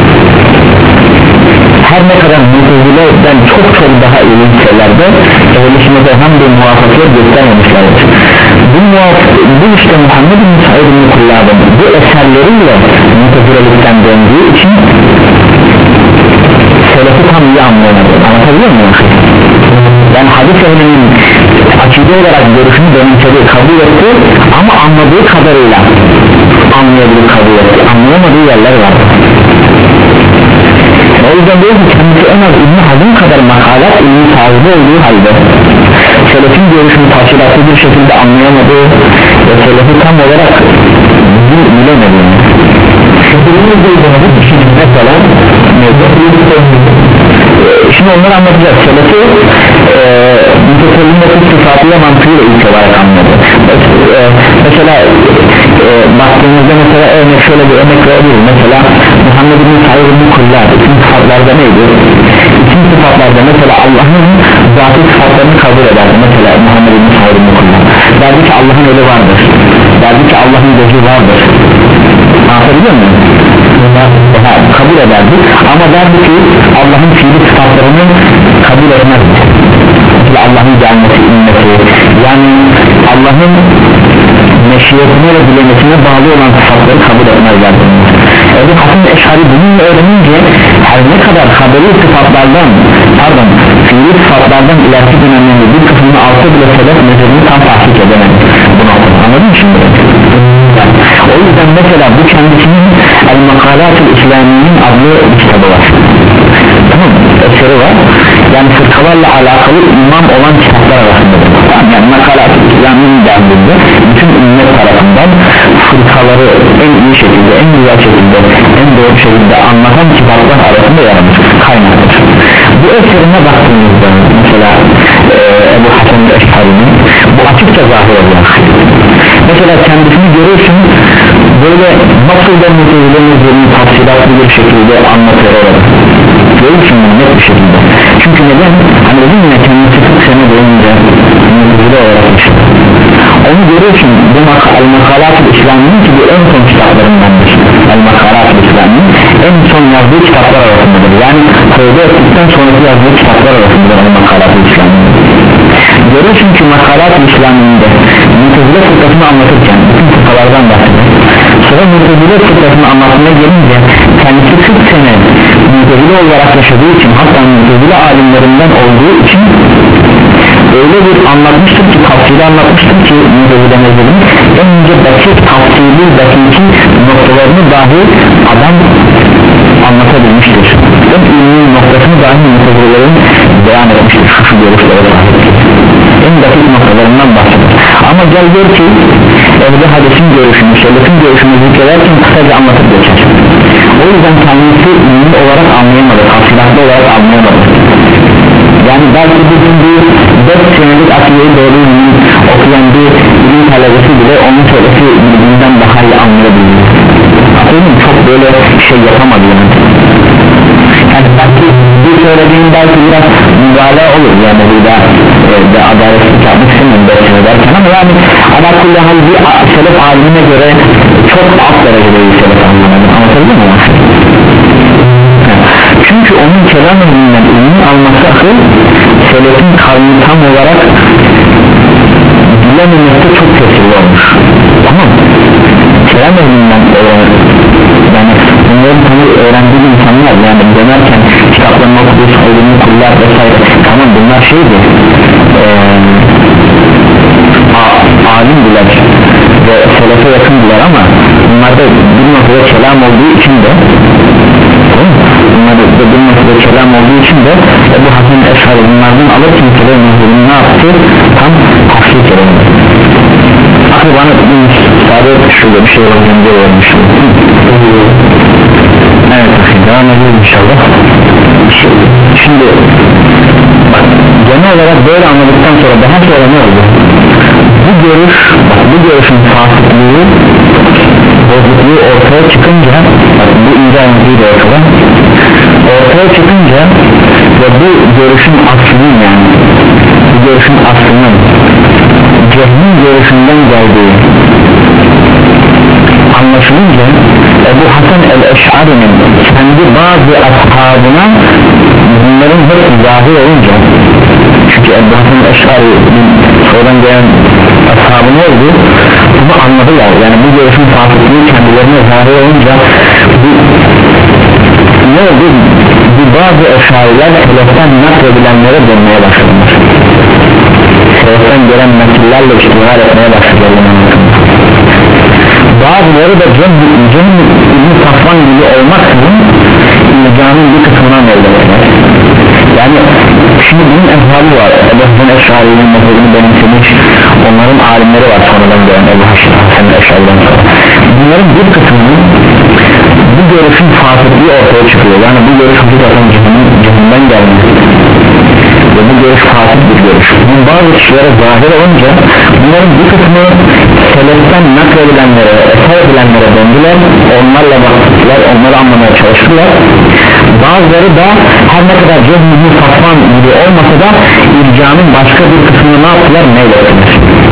her ne kadar Mutezile'den çok çok daha iyi şeylerde ehlişmede hem de muvafakat göstermemişlerdir. Bu, bu işte Muhammed bin Sa'id bin Kullab'ın bu eserleriyle Mutezile'likten döndüğü için selefi tam iyi anlayamadı. Anlatabiliyor muyum? Yani hadis ehlinin akide olarak görüşünü benimsedi, kabul etti ama anladığı kadarıyla anlayabilir, kabul etti, anlayamadığı yerler var. O yüzden diyor ki kendisi en az İbn Hazm kadar makalat ilmi sahibi olduğu halde selefin görüşünü tafsilatlı bir şekilde anlayamadığı ve selefi tam olarak bilemedi. Mesela şimdi onları anlatacağız. Selefi mütesellimle sıfatıya mantığıyla ilk olarak anladı. e, mesela e, baktığımızda mesela örnek şöyle bir örnek verebiliriz. Mesela Muhammed bin Sa'id bin Kullab isim sıfatlarda neydi? İsim sıfatlarda mesela Allah'ın zatı sıfatlarını kabul ederdi. Mesela Muhammed bin Sa'id bin Kullab derdi ki Allah'ın eli vardır, derdi ki Allah'ın gözü vardır. Anlatabiliyor muyum? Ha, kabul ederdi ama derdi ki Allah'ın fiili sıfatlarını kabul etmezdi. Mesela Allah'ın gelmesi, inmesi, yani Allah'ın meşiyetine ve dilemesine bağlı olan sıfatları kabul etmezlerdi. Ebu Hasan Eş'ari bununla öğrenince her ne kadar haberi sıfatlardan, pardon fiili sıfatlardan ileriki dönemlerinde bir kısmını alsa bile sebep mezhebini tam tahkik edemedi. Bunu anladın mı şimdi? Yani, o yüzden mesela bu kendisinin El-Makalat-ı İslami'nin adlı bir kitabı var. Tamam mı? Eseri var. Yani fırkalarla alakalı imam olan kitaplar arasında. Tamam, yani Makalat-ı İslami'nin dendiğinde bütün ümmet tarafından fırkaları en iyi şekilde, en güzel şekilde, en doğru şekilde anlatan kitaplar arasında yer almış, kaynaktır. Bu eserine baktığımızda mesela e, Ebu Hasan Eş'ari'nin bu açıkça zahir oluyor. Mesela kendisini görürsün böyle nasıl da Mutezile'nin tafsilatlı bir şekilde anlatıyor olarak görürsün net bir şekilde. Çünkü neden? Hani dedim ya kendisi kırk sene boyunca Mutezile olarak yaşadı. Onu görürsün bu El-Makalat-ı İslami'nin ki bu en son kitaplarındandır. El-Makalat-ı İslami'nin en son yazdığı kitaplar arasındadır. Yani tövbe ettikten sonraki yazdığı kitaplar arasındadır El-Makalat-ı İslami'nin. Görürsün ki Makalat-ı İslami'nde Mutezile fırkasını anlatırken bütün fırkalardan bahseder. Sonra Mutezile fırkasını anlatmaya gelince kendisi kırk sene Mutezile olarak yaşadığı için, hatta Mutezile alimlerinden olduğu için öyle bir anlatmıştır ki, tafsili anlatmıştır ki Mutezile mezhebinin en ince basit, tafsili, dakiki noktalarını dahi adam anlatabilmiştir. En ilmi noktasını dahi Mutezile'lerin beyan etmiştir. Şu şu görüşlere sahiptir. En basit noktalarından bahseder. Ama gel gör ki Ehl-i Hadis'in görüşünü, Selef'in görüşünü zikrederken kısaca anlatıp geçer. O yüzden kendisi ilmi olarak anlayamadı, tafsilatlı olarak anlayamadı. Yani belki bugün bir dört senelik akideyi doğru okuyan bir ilim talebesi bile onun söylesi birbirinden daha iyi anlayamadı. söylediğim belki biraz mübalağa olur yani burada e, de adaletlik yapmak istemiyorum derken ederken ama yani ala kulli hal bir selef alimine göre çok alt derecede bir selef alimine anlatabilir mi? Çünkü onun kelam elinden ilmi alması akıl selefin kavmi tam olarak bilememekte çok tesirli olmuş, tamam mı? Kelam elinden öğrenir yani bunları tabi öğrendiği insanlar yani dönerken kitaplarını okuduğu saygını kullar vesaire tamam bunlar şeydi ee, alimdiler ve selefe yakındılar ama bunlarda bir noktada kelam olduğu için de bunlarda bir noktada kelam olduğu için de bu Hasan Eşari bunlardan alırken kelam mehrini ne yaptı? Tam tahsil kelamı aklı bana sadece şurada bir şey olacağım diye vermiştim. Evet devam edelim inşallah. Şimdi bak, genel olarak böyle anladıktan sonra daha sonra ne oldu? Bu görüş, bu görüşün fasıklığı, bozukluğu ortaya çıkınca, bak, bu ince anladığı da ortada, ortaya çıkınca ve bu görüşün aslının yani, bu görüşün aslının Cehmin görüşünden geldiği anlaşılınca Ebu Hasan el-Eş'ari'nin kendi bazı ashabına bunların hepsi zahir olunca çünkü Ebu Hasan el-Eş'ari'nin sonradan gelen ashabı ne oldu? Bunu anladılar yani bu görüşün fasıklığı kendilerine zahir olunca bu, ne oldu? Bu bazı eşariler seleften nakledilenlere dönmeye başladılar seleften gelen nakillerle iştihar etmeye başladılar bazıları da Cem İbn-i Safvan gibi olmaksızın İlcanın bir kısmına mevlettiler yani şimdi bunun ehvali var Ebu Hasan Eş'ari'nin mezhebini benimsemiş onların alimleri var sonradan gelen Ebu Hasan Eş'ari'den sonra bunların bir kısmının bu görüşün fasıklığı ortaya çıkıyor yani bu görüş hakikaten cehinden gelmiş ve bu görüş fasık bir görüş bu bazı kişilere zahir olunca bunların bir kısmı seleften nakledilenlere eser edilenlere döndüler onlarla baktılar onları anlamaya çalıştılar bazıları da her ne kadar Cehmi Safvan gibi olmasa da ircanın başka bir kısmını ne yaptılar meylettiler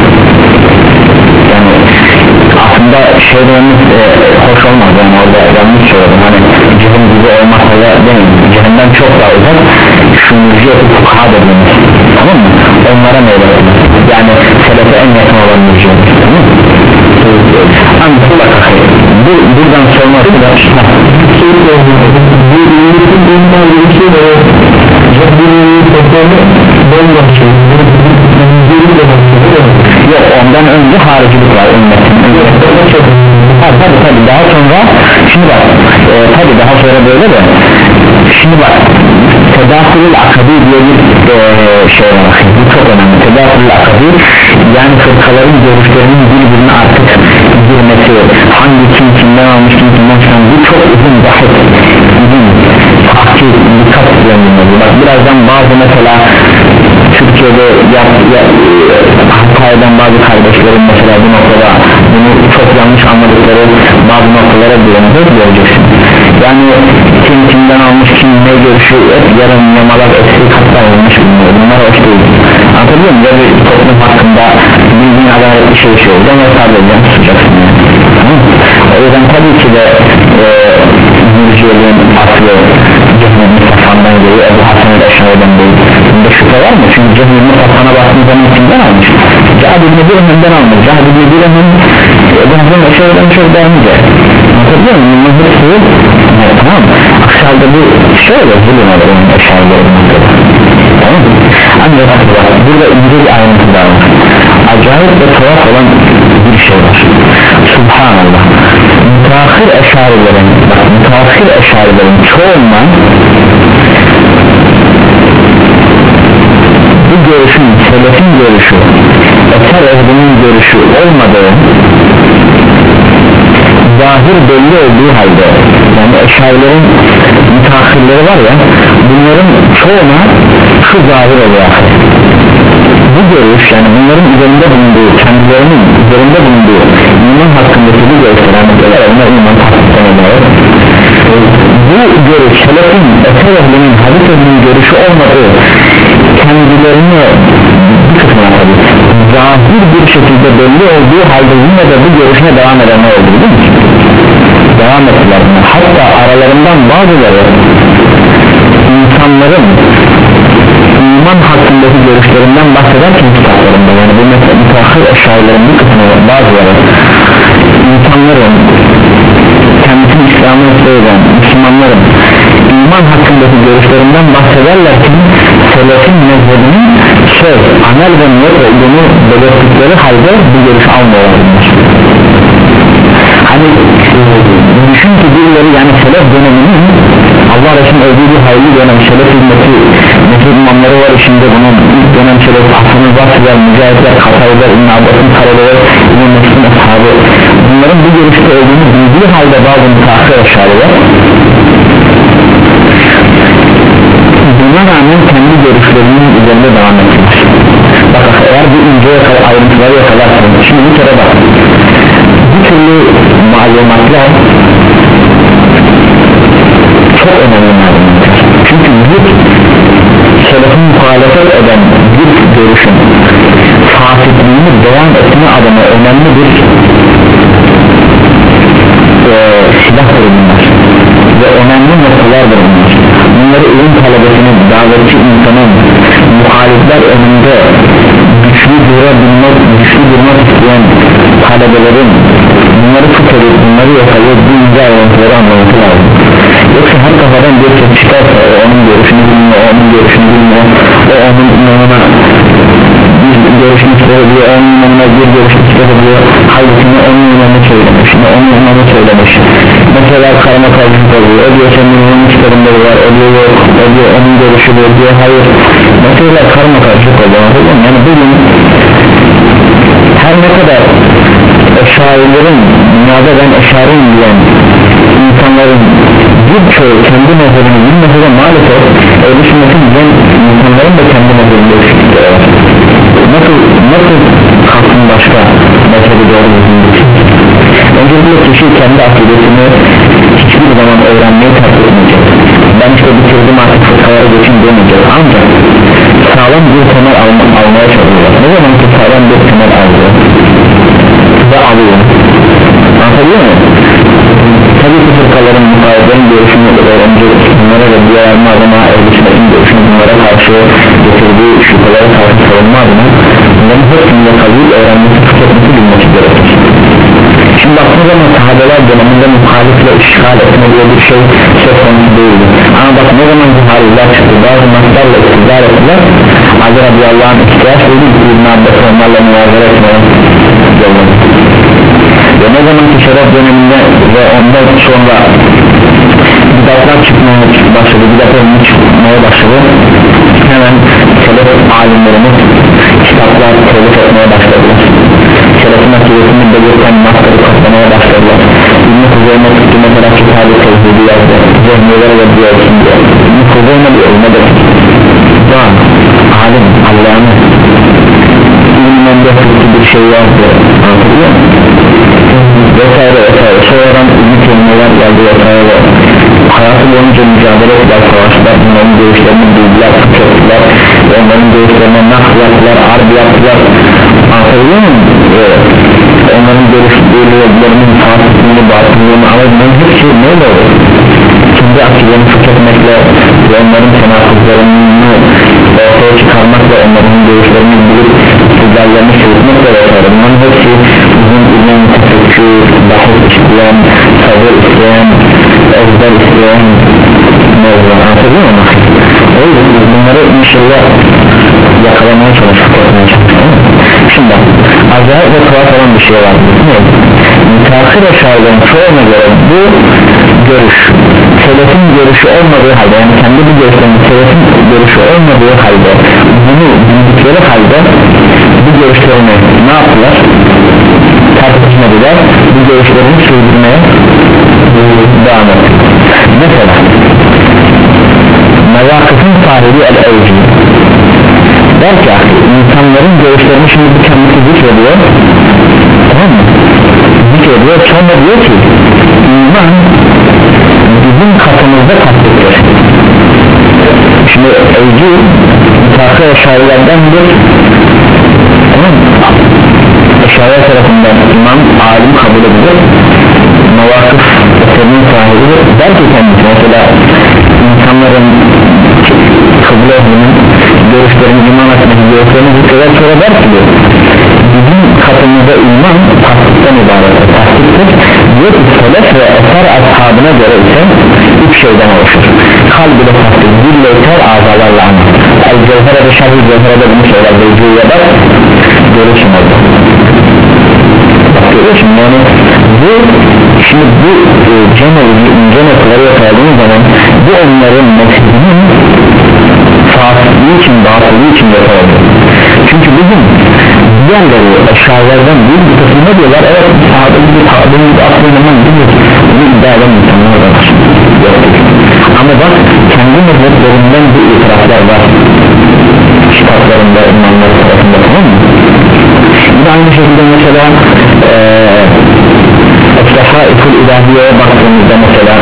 yani aslında şeylerimiz e, hoş olmaz yani orada yanlış söyledim hani cehennem gibi olmasa da değil cehennemden çok daha uzak şu mürciye fukha dediğimiz tamam mı onlara meylettiler yani selefe en yakın olan mürciye tamam mı ancak bak bu, buradan sonrası da şey bu ümmetin bundan bir şey de cehennemin sektörü bomba şey yok ondan önce haricilik var ümmetin tabi tabi tabi daha sonra şimdi bak e, tabi daha sonra böyle de şimdi bak tedafülül akabi diye bir e, şey var bu çok önemli tedafülül akabi yani fırkaların görüşlerinin birbirine artık girmesi hangi kim kimden almış kim kimden çıkan bu çok uzun bahis uzun tahkik dikkat edilmeli bak birazdan bazı mesela Türkiye'de ya, ya, Hatay'dan bazı kardeşlerim mesela bu noktada bunu çok yanlış anladıkları bazı noktalara direndir göreceksin yani kim kimden almış kim ne görüşü hep yarın yamalak eksik hatta olmuş bilmiyor bunlar hoş değil anlatabiliyor muyum ya bir toplum hakkında bildiğin adaletli şey şey olacağım ve sadece tutacaksın yani. O yüzden tabii ki de e, mürciyeliğin aslı Cehmi Safvan'dan geliyor Ebu Hasan el-Eş'ari'den değil bunda şüphe var mı? Çünkü Cehmi Safvan'a baktığın zaman kimden almış? Cahd ibn-i Birhem'den almış Cahd ibn-i Birhem Ebu Hasan el-Eş'ari'den çok dermeyecek anlatabiliyor muyum? Bunun hepsi evet, tamam akşalda bu şöyle zulüm olur onun eşarilerin tamam mı? Ancak burada ince bir ayrıntı daha var acayip ve tuhaf olan bir şey var Subhanallah müteahhir eşarilerin bak müteahhir eşarilerin çoğundan bu görüşün selefin görüşü eser ehlinin görüşü olmadığı zahir belli olduğu halde yani eşarilerin müteahhirleri var ya bunların çoğuna şu zahir oluyor bu görüş yani bunların üzerinde bulunduğu kendilerinin üzerinde bulunduğu iman hakkındaki bu görüşler anlatıyorlar onlar iman hakkında bu görüş selefin eser ehlinin hadis ehlinin görüşü belli olduğu halde yine de bu görüşüne devam edenler oldu değil mi? Devam ettiler. Hatta aralarından bazıları insanların iman hakkındaki görüşlerinden bahsederken kitaplarında, yani bu mesela müteahhir eşyailerin bir kısmı bazıları insanların kendisini İslam'ı söyleyen Müslümanların iman hakkındaki görüşlerinden bahsederler ki selefin mezhebinin şey, amel ve niyet olduğunu belirttikleri halde bu görüşü almıyorlar. Hani düşün ki birileri, yani selef döneminin Allah Resulü'nün öldüğü bir hayırlı dönem, selef hizmeti mezhep imamları var içinde, bunun ilk dönem selef Hasan-ı Basri'ler, Mücahitler, Kataylar, İbn-i Abbas'ın talebeler, İbn-i Mesih'in ashabı, bunların bu görüşte olduğunu bildiği halde bazı müteahhir aşağılar buna rağmen kendi görüşlerinin üzerinde devam ettiler. Bak eğer bu inceye kadar ayrıntıları yakalarsanız, şimdi bir kere bak, bu türlü malumatlar çok önemli malumatlar. Çünkü bir selefin muhalefet eden bir görüşün fasitliğini beyan etme adına önemli bir e, silah durumlar ve önemli noktalardır bunlar. Bunları ilim talebesinin, davetçi insanın muhalifler önünde güçlü durabilmek, güçlü durmak isteyen talebelerin bunları tutup bunları yakalayıp bu ince ayrıntıları anlaması lazım. Yoksa her kafadan bir ses çıkarsa o onun görüşünü bilmiyor, o onun görüşünü bilmiyor, o onun imamına bir görüşünü söylüyor, onun imamına bir görüşünü söylüyor, halbuki onun imamını söylemiş, onun imamını söylemiş. Mesela karma karşılık oluyor, o diyor senin imamın çıkarımları var, o diyor yok, o diyor onun görüşü var, diyor hayır. Mesela karma karşılık oluyor, yani bugün her ne kadar eşarilerin, dünyada ben eşariyim diyen insanların birçoğu kendi mezhebini bilmese de maalesef öyle sünnetin bilen insanların da kendi mezhebinde eksiklikleri var. Nasıl, nasıl kalsın başka mezhebi doğru bildiğinde? Öncelikle kişi kendi akidesini hiçbir zaman öğrenmeyi terk etmeyecek. Ben işte bitirdim artık fıkhalara geçin demeyecek, ancak sağlam bir temel alma, almaya çalışıyor. Ne zaman ki sağlam bir temel alıyor ve alıyor, anlatabiliyor muyum? Tabii ki fırkaların, mukayedelerin görüşünü öğrenecek, bunlara ve diğer adına ehl-i görüşünü bunlara karşı getirdiği şüphelere karşı savunma adına bunların hepsini yakalayıp öğrenmesi, tüketmesi bilmesi gerekir. Şimdi baktığınız zaman sahabeler döneminde muhalifle işgal etme diye bir şey söz konusu değildi. Ama bak ne zaman cihazlar çıktı, bazı naslarla iktidar ettiler, Ali radıyallahu anh ihtiyaç duydu, İbn-i Abbas onlarla muvazara etmeye yolladı. Ve ne zaman ki şeref döneminde ve ondan sonra bidatlar çıkmaya başladı, bidatlar çıkmaya başladı, hemen selef alimlerimiz kitaplar telif etmeye başladılar. Selefin akidesini belirten nasları katlamaya başladılar. İbn-i Kuzeyme tuttu mesela kitabı tevhidi yazdı, zehmiyelere ve diyorsun diye. İbn-i Kuzeyme diyor, ne demek? Doğan, alim, Allah'ını İlmen de tuttu bir şey yazdı, anlatılıyor mu? Vesaire vesaire, sonradan İbn-i Kuzeymeler geldi vesaire. Hayatı boyunca mücadele ettiler, savaşlar, bunların görüşlerini bildiler, tuttular, onların görüşlerine nakl yaptılar, arb yaptılar, anlatabiliyor muyum? Ee, onların görüşlerinin sağlıklığını, batılığını, ama bunların hepsi neyle olur? Kendi akidelerini tüketmekle ve onların tenakızlarını ortaya çıkarmakla, onların görüşlerini bilip güzellerini çözmekle vesaire. Bunların hepsi uzun uzun tefekkür, bahis isteyen, sabır isteyen, ezber isteyen mevzular, anlatabiliyor muyum? O yüzden bunları inşallah yakalamaya çalıştık, yapmaya çalıştık. Şimdi acayip ve tuhaf olan bir şey var. Müteahhir eşarların çoğuna göre bu görüş selefin görüşü olmadığı halde, yani kendi bu görüşlerin selefin görüşü olmadığı halde, bunu bildikleri halde bu görüşlerini ne yaptılar? Tartışmadılar, bu görüşlerini sürdürmeye devam ettiler. Mesela Mevakıfın sahibi el-Evci der ki insanların görüşlerini şimdi bir kendisi zikrediyor, tamam mı? Zikrediyor, sonra diyor ki iman bizim katımızda tatlıdır. Şimdi Evci müteahhir şairlerden bir, tamam mı? Eşari tarafından imam alim kabul edilir, mevakıf eserinin sahibi der ki kendisi, mesela insanların kabul edilen görüşlerini, iman etmesi görüşlerini zikreder, sonra der ki bizim katımızda iman tasdikten ibaret, tasdiktir diyor ki selef ve eser ashabına göre ise üç şeyden oluşur: kalb ile tasdik, dil ile eser, azalarla anı. El-Cevher'e şerh-i Cevher'e bunu söyler, Beyci'ye bak görürsün orada, bak görürsün yani bu. Şimdi bu e, cemalı ince noktaları yakaladığımız zaman bu onların mezhebinin fasıklığı için, batılığı için yakalanıyor. Çünkü bizim diğerleri eşyalardan bir bir kısmına diyorlar, evet sahabe gibi, sahabe gibi, aklına gibi bunu iddia eden insanlar var, ama bak kendi mezheplerinden bu itiraflar var kitaplarında, imamlar tarafında, tamam mı? Yine aynı şekilde mesela eee Sahaiful İlahiye'ye baktığımızda mesela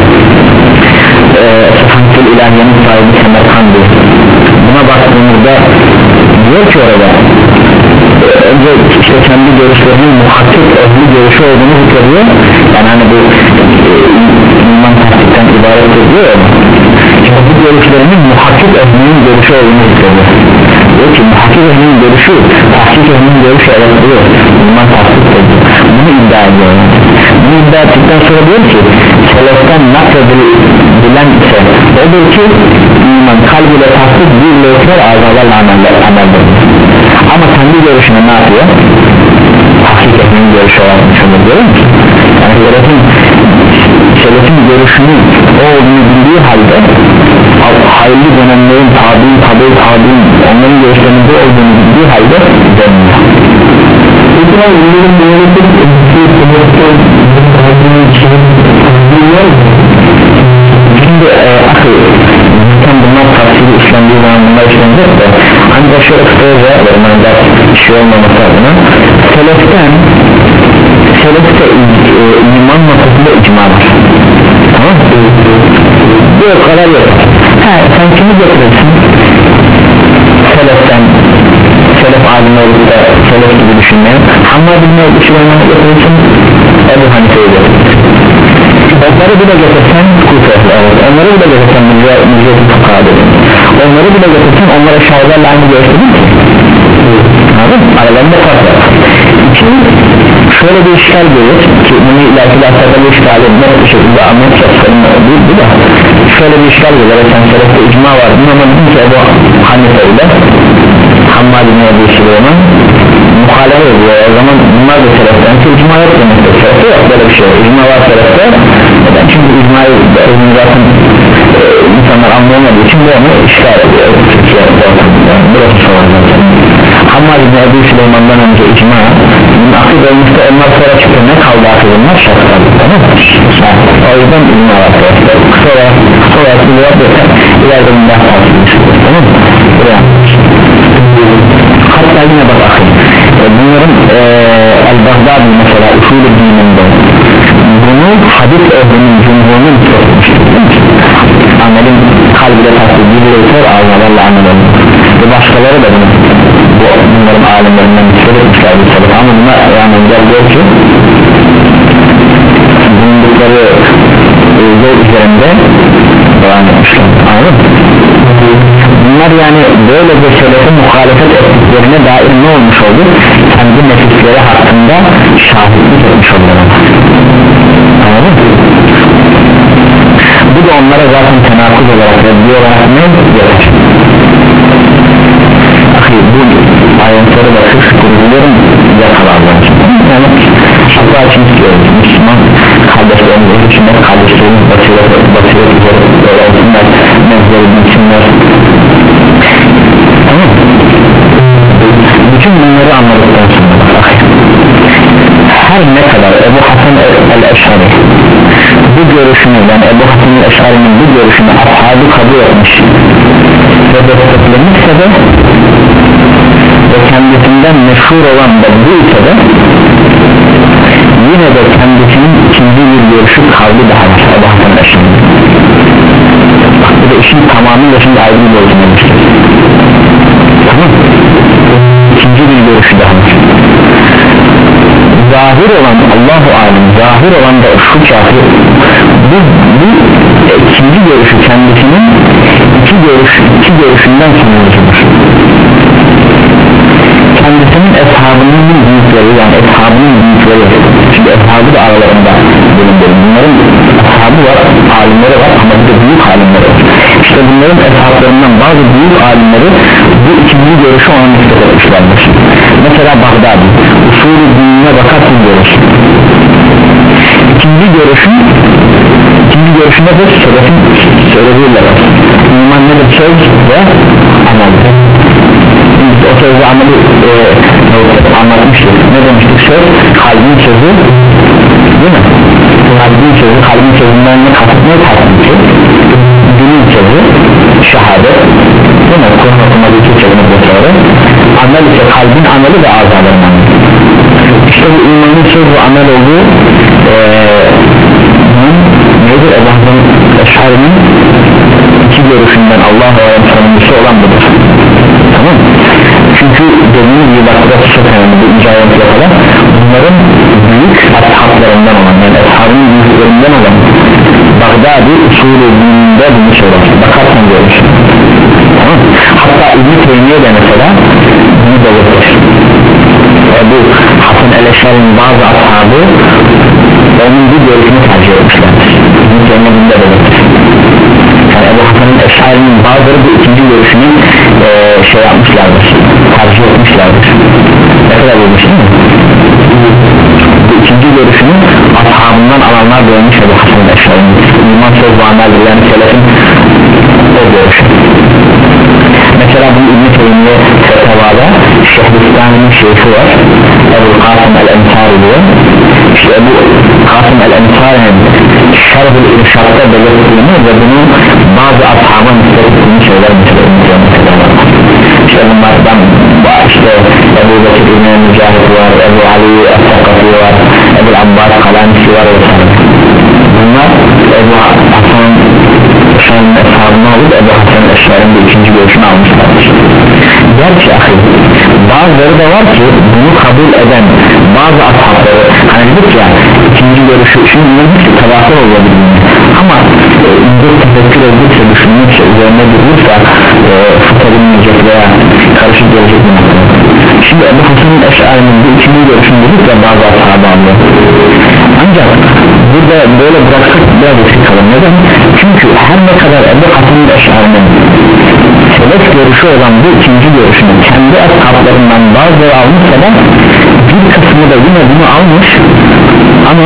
Sahaiful İlahiye'nin sahibi Semerkandi, buna baktığımızda diyor ki orada önce işte kendi görüşlerinin muhakkik ehli görüşü olduğunu zikrediyor, yani hani bu iman tasdikten ibaret ediyor ya, işte bu görüşlerinin muhakkik ehlinin görüşü olduğunu zikrediyor. Diyor ki muhakkik ehlinin görüşü tahkik ehlinin görüşü evet diyor, iman tasdik ediyor, bunu iddia ediyor. Bunu iddia ettikten sonra diyor ki seleften nakledilen ise odur ki iman kalbiyle tasdik, dille eser, azalarla ameldir. Ama kendi görüşüne ne yapıyor? Hakikatin görüşü olarak düşünür, görüyor musun? Yani selefin, selefin görüşünün o olduğunu bildiği halde hayırlı dönemlerin tabi, tabi, tabi onların görüşlerinin de olduğunu bildiği halde dönüyor. Peki ben bunların böyle bir şimdi e, akıl zaten bunlar tavsiye işlendiği zaman bunlar işlenecek de ancak şöyle kısaca cevap verim, ancak şey olmaması adına seleften selefte e, iman noktasında icma var, tamam mı? Bu o kadar yok. He, sen kimi getirirsin seleften, selef alim olup da selef gibi düşünmeyen? Hammad bin Ebu Süleyman'ı getirirsin, Ebu Hanife'yi getirirsin. Onları bile getirsen kufetli, evet. Onları bile getirsen mücadele fıkhadı, onları bile getirsen onlara şahitlerle aynı görüştürür ki, anladın mı? Aralarında fark var. İki, şöyle bir işgal gelir ki bunu ileriki laflarda bir işgal etmek bir şekilde anlatacağız, değil bu da şöyle bir işgal gelir, sen selefte icma var ama dedim ki Ebu Hanife ile Hammad bin Ebu Süleyman muhalefet ediyor, o zaman bunlar da seleften ki icma yok demektir, selefte yok böyle bir şey, icma var selefte. Neden? Çünkü icmayı zaten e, insanlar anlayamadığı için bu onu işgal ediyor, burası soracağım. Hammad bin Ebu Süleyman'dan önce icma bunun akıl olmuşta, onlar sonra çıktı, ne kaldı akılınlar? Şart kaldı, tamam mı? O yüzden icma var selefte. Kısa olarak, kısa olarak bir cevap versen ileride bundan kalsınmış, tamam mı? Buraya hatta yine bak akıl e, bunların e, El-Baghdadi mesela usulü dininde bunu hadis ehlinin cumhurunun tutmuştur, amelin kalbide tasdik, dille eser, ağzalarla amel olur ve başkaları da bunu bu, bunların alimlerinden söylemişler bir sebep, ama buna yani güzel diyor ki bulundukları e, yol üzerinde devam etmişler, anladın mı? Bunlar yani böyle bir selefe muhalefet ettiklerine dair ne olmuş oldu? Kendi nefisleri hakkında şahitlik etmiş oldular, anladın mı? Bu da onlara zaten tenakuz olarak reddi olarak ne yapacak? Ahi bu ayrıntıları da sık sık kuruluyorum yakalarlar, yani hatta için istiyoruz Müslüman kardeşlerimiz için kardeşlerimiz basiret basiret üzere olsunlar, mezleri bilsinler, tamam mı? Bütün bunları anladıktan sonra her ne kadar Ebu Hasan el-Eşari bu görüşünü, yani Ebu Hasan el-Eşari'nin bu görüşünü ashabı kabul etmiş ve desteklemişse de ve kendisinden meşhur olan da bu ise de yine de kendisinin ikinci bir görüşü kaldı daha var Ebu Hasan el-Eşari. Bu da işin tamamıyla şimdi ayrı bir boyutuna olmuştur, tamam mı? İkinci bir görüşü daha var. zahir olan Allahu alem, zahir olan da şu kafir. Bu, bu ikinci görüşü kendisinin iki görüş, iki görüşünden sonucudur. Kendisinin eshabının büyükleri, yani eshabının büyükleri, şimdi eshabı da aralarında bulunduğu, bunların eshabı var, alimleri var ama bir de büyük alimleri var. İşte bunların eshablarından bazı büyük alimleri bu ikinci görüşü ona nispet etmişlerdir. Mesela Bağdadi usulü dinine bakarsın görüş. İkinci görüşün ikinci görüşünde de sebebin söylediğiyle iman nedir? Söz ve ameldir. Biz o söz ve ameli e, anlatmıştık. Ne demiştik? Söz kalbin sözü, değil mi? Kalbin sözü, kalbin sözünden ne kasıtmayı kasıtmıştık? Dilin sözü, şehadet, değil mi? Kur'an okumadığı iki kelime vesaire. Amel ise kalbin ameli ve azaların ameli. İşte bu imanın söz ve amel olduğu e, nedir? Allah'ın eşharinin iki görüşünden Allah'a olan tanımlısı olan budur. Tamam. Çünkü dediğimiz gibi bak burası çok önemli bu icayetler falan, bunların büyük ashablarından olan, yani ashabının büyüklerinden olan Bağdadi usulü dininde bunu söyler, bakarsan görürsün. Tamam. Hatta İbn-i Teymiye de mesela bunu belirtir. E bu Hasan el-Eşar'ın bazı ashabı onun bir görüşünü tercih etmişlerdir. İbn-i Teymiye bunu da belirtir. Yani Ebu Hasan'ın Eşari'nin bazıları bu ikinci görüşünü e, şey yapmışlardır, tercih etmişlerdir. Ne kadar olmuş değil mi? Bu ikinci görüşünü ashabından alanlar görmüş Ebu Hasan'ın Eşari'nin iman söz ve amel yani selefin o görüşü. Mesela bu İbn-i Teymiye Fetavada Şeyhülislam'ın şeyhi var, Ebu Kasım el-Ensari diyor. İşte bu Kasım el-Ensari'nin Şerh-ül İrşad'da belirttiğini ve bunun bazı ashaba nispet ettiğini söyler mesela işte bunlardan işte Ebu Bekir İbn-i Mücahit var, Ebu Ali Es-Sakafi var, Ebu Abbas Kalanisi var vesaire. Bunlar Ebu Hasan'ın Eşari'nin eshabını alıp Ebu Hasan'ın Eşari'nin ikinci görüşünü almışlardır. Gerçi ahir bazıları da var ki bunu kabul eden bazı ashabları, hani dedik ya ikinci görüşü, şimdi bunun hepsi tabaklar olabilir ama bir tefekkür edilirse, düşünülürse, üzerine durulursa e, fıkha veya karışık gelecek bir nokta. Şimdi Ebu Hasan'ın Eşari'nin bu ikinci görüşünü dedik ya bazı ashabı alıyor. Ancak burada böyle bıraksak biraz eksik kalır. Neden? Çünkü her ne kadar Ebu Hasan'ın Eşari'nin selef görüşü olan bu ikinci görüşünü kendi ashablarından bazıları almışsa da bir kısmı da yine bunu almış ama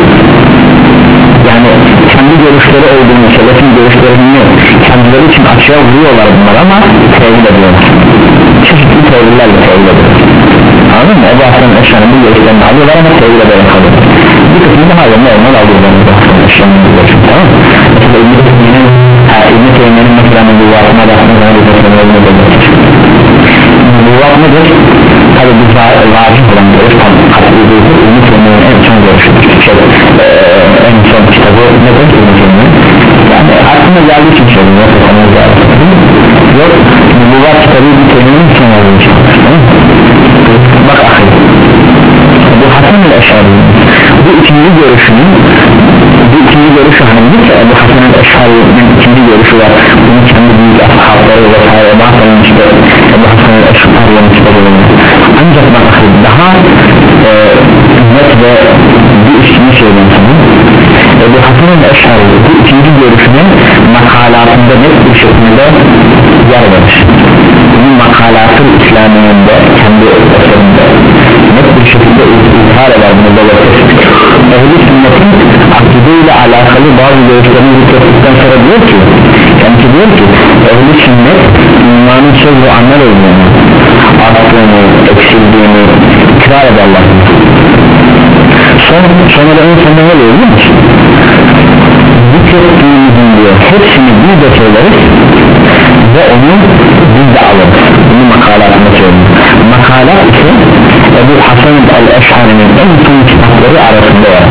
yani kendi görüşleri olduğunu, selefin görüşlerini kendileri için açığa vuruyorlar bunlar ama tevhid ediyorlar. Çeşitli tevhidlerle tevhid ediyorlar. Anladın mı? Ebu Hasan'ın Eşari'nin bu görüşlerini alıyorlar ama tevhid ederek kalıyor. Bir kısmı da hala normal alıyorlar Ebu Hasan'ın Eşari'nin bu görüşünü, tamam mı? Mesela İbn-i Teymiye'nin İbn-i Teymiye'nin mesela nübüvvatına baktığında ne belirtir? Nübüvvat nedir? Tabi bu vacip olan görüş tam katıldığı İbn-i Teymiye'nin en son görüşüdür. Şey, ee, en son kitabı nedir İbn-i Teymiye? Yani aklına geldiği için söylüyor. Yok, nübüvvat kitabı İbn-i Teymiye'nin son olduğu için. Bak ahir bu Hasan el-Eşari bu ikinci görüşünün bu ikinci görüşü hanımdır ki Ebu Hasan el-Eşari'nin ikinci görüşü var, bunun kendi büyük ashabları vesaire Ebu Hasan'ın işte Ebu Hasan el-Eşari'nin işte bulunur. Ancak bak ahir daha e, net ve bir üstünü söyleyeyim sana. Ebu Hasan el-Eşari bu ikinci görüşünün makalatında net bir şekilde yer verir. Bunun makalatı İslamiye'nde kendi eserinde net bir şekilde izhar eder bunu belirtir. Ehl-i sünnetin akideyle alakalı bazı görüşlerini zikrettikten sonra diyor ki kendisi diyor ki ehl-i sünnet imanın söz ve amel olduğunu, arttığını, eksildiğini ikrar ederler. Son, sonra da en sonunda ne oluyor biliyor musun? Zikrettiğimizin diyor hepsini biz de söyleriz ve onu biz de alırız. Bunu makalatında söylüyor. Makalat ise Ebu Hasan el-Eşari'nin en son kitapları arasında var.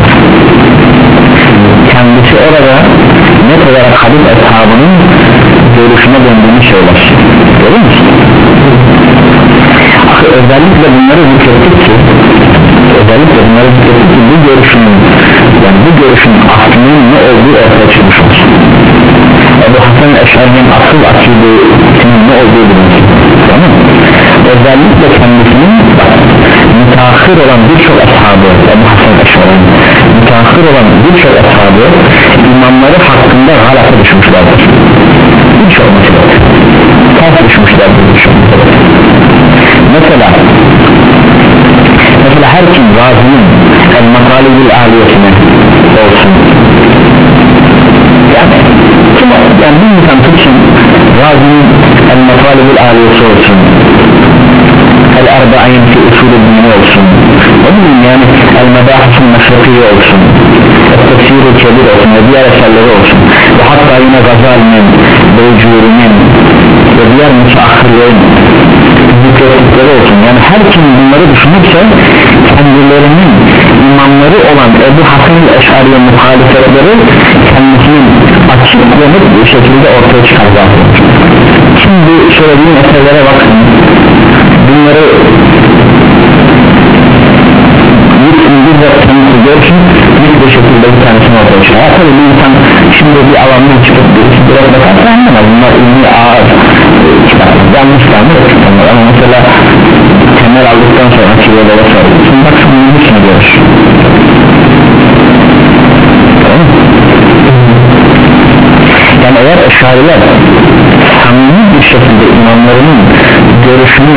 Kendisi orada net olarak hadis ashabının görüşüne döndüğünü söyler. Görüyor musun? Özellikle bunları zikrettik ki özellikle bunları ki bu görüşün yani bu görüşün aslının ne olduğu ortaya çıkmış olsun. Ebu Hasan Eş'ari'nin asıl akidesinin ne olduğu bilinsin, tamam mı? Özellikle kendisinin müteahhir olan birçok ashabı, Ebu Hasan Eş'ari'nin müteahhir olan birçok ashabı imamları hakkında galata düşmüşlerdir. Birçok mesele ters düşmüşlerdir birçok mesele. Mesela mesela her kim Razi'nin el-Makalibül Aliyetine olsun, yani kim yani bir insan tutsun Razi'nin el-Makalibül Aliyeti olsun, el-Erba'in fi usulü dini olsun, o bileyim yani el-Medahısın Meşrikiye olsun, el-Tefsir-i Kebir olsun ve diğer eserleri olsun ve hatta yine Gazali'nin, Beycuri'nin ve diğer müteahhirlerin zikrettikleri olsun. Yani her kim bunları düşünürse kendilerinin imamları olan Ebu Hasan el-Eş'ari'ye muhalefetleri kendisinin açık ve net bir şekilde ortaya çıkaracak. Şimdi söylediğim eserlere bakın, bunları bir de tanısı görsün, büyük bir şekilde bir tanesini ortaya çıkar. Tabii bir insan şimdi bir alandan çıkıp bir direkt bakarsa anlamaz, bunlar ilmi ağır kitaplar, yanlışlar mı kitaplar ama mesela temel aldıktan sonra çiğde de sorulsun, bak bunun için görür. Yani eğer Eş'ariler samimi bir şekilde imamlarının görüşünü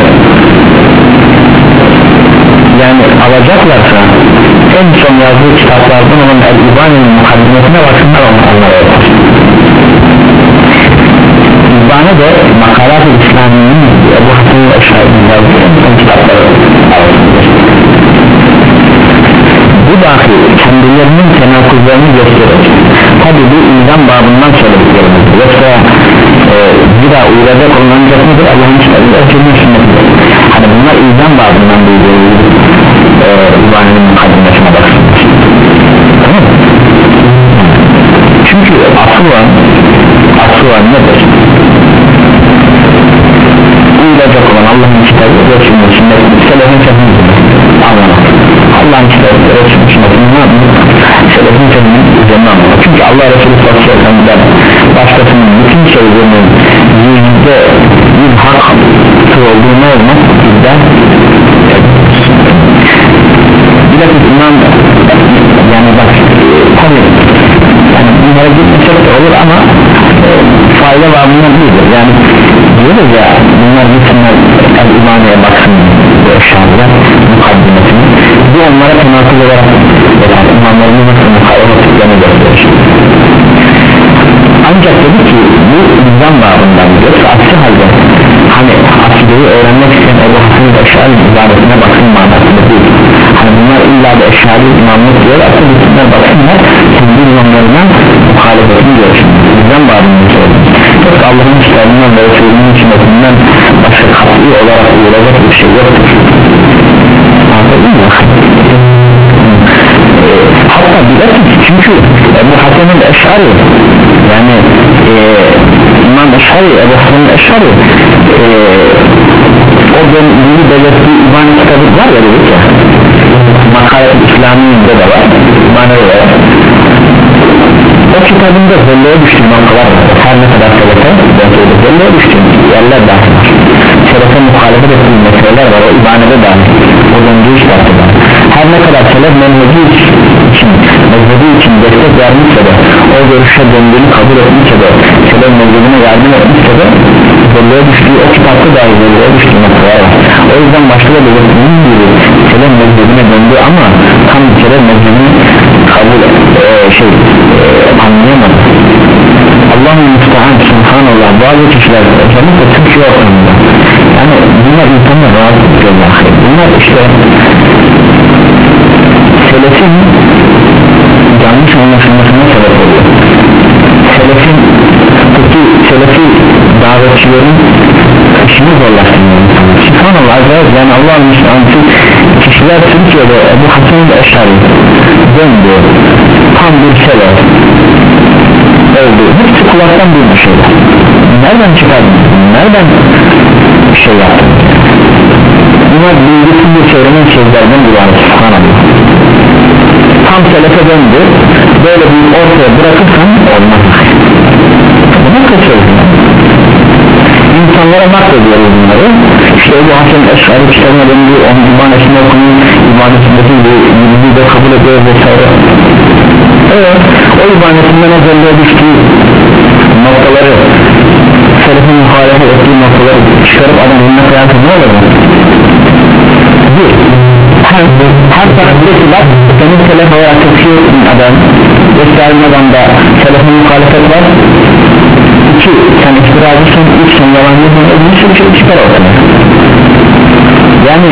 yani alacaklarsa en son yazdığı kitaplardan olan El-İbane'nin mukaddimesine baksınlar, onlarla yapar. İbane de Makalat-ı İslami'nin Ebu Hasan el-Eş'ari'nin yazdığı en son kitapları alınır. Bu dahi kendilerinin tenakuzlarını gösterir. Tabi bu ilzam babından söylediklerimiz, yoksa e, bir daha uyulacak olunacak mıdır Allah'ın kitabıyla ötürünün sünnetidir. Hani bunlar ilzam babından duyduğu e, İbane'nin mukaddimesine baksın, tamam mı? Çünkü asıl olan asıl olan nedir? Uyulacak olan Allah'ın kitabı ve sünneti, selefin sefini anlamak. Allah'ın kitabı ve sünnetini ne yapmak? Selefin sefini üzerine anlamak. Çünkü Allah Resulü sallallahu aleyhi ve sellem'den başkasının bütün sözlerinin yüzde bir hak olduğunu olmak bizden bilakis iman yani bak tabi yani bunlara gitmesek de olur ama e, fayda var bunlar değildir yani diyoruz ya bunlar gitsinler el-imaneye baksın bu eşyalar mukaddimesini bu onlara tenakül olarak yani imanlarını nasıl mukaddimesini gösterir. Ancak dedi ki bu nizam babından diyorsa aksi halde hani akideyi öğrenmek isteyen Ebu Hasan el-Eş'ari ibadetine baksın manasında değil. Hani bunlar illa da Eş'ari imamlık diyor, aslında bütünler baksınlar kendi imamlarına muhalefetini görsün. Nizam babından söyledim. Yoksa Allah'ın kitabından ve Resulünün sünnetinden başka katli olarak uyulacak bir şey yoktur. Anladın mı? Hatta bilakis çünkü Ebu Hasan el-Eş'ari yani e, İmam Eş'ari, Ebu Hasan el-Eş'ari e, o dönümünü belirttiği İbane kitabı var ya dedik ya Makalat-ı İslami'de de var İbane'de de var o kitabında zelleye düştüğü noktalar var her ne kadar selefe zelleye düştüğü yerler dahil var selefe muhalefet ettiği meseleler var o İbane'de dahil o döndüğü kitapta var her ne kadar selef menheci için mezhebi için destek vermişse de o görüşe döndüğünü kabul etmişse de selef mezhebine yardım etmişse de zelleye düştüğü o kitapta dahi zelleye düştüğü noktalar var o yüzden başta da belirttiğim gibi selef mezhebine döndü ama tam selef mezhebini kabul e, şey e, anlayamadı. Allah'ın müstahane subhanallah bazı kişiler özellikle Türkiye ortamında yani bunlar insanlar rahatsız ediyorlar bunlar işte selefin yanlış anlaşılmasına sebep oluyor selefin peki selefi davetçilerin işini zorlaştırıyor subhanallah azrail yani Allah'ın müstahane kişiler Türkiye'de Ebu Hasan el-Eş'ari döndü tam bir selef oldu hepsi kulaktan bir şeyler nereden çıkardın nereden şey yaptın Bunlar bilgisini söylenen sözlerden bir var. Tam selefe döndü, böyle bir ortaya bırakırsan olmaz. Bunu kaçırdım. İnsanlara naklediyoruz bunları. İşte bu Hasan Eş'ari kitabına döndüğü onun ibanesini okunuyor, ibadetindeki bilgiyi de kabul ediyor vesaire. Evet, o ibanetinden özelliğe düştüğü noktaları, selefin muhalefet ettiği noktaları çıkarıp adam önüne koyarsa ne olur? Bir, her, her tarafta ki bak senin selef olarak tepkiyor adam vesaire adamda selefin muhalefet var. İki, sen iftiracısın, üç, sen yalancısın, bir sürü şey çıkar ortada. Yani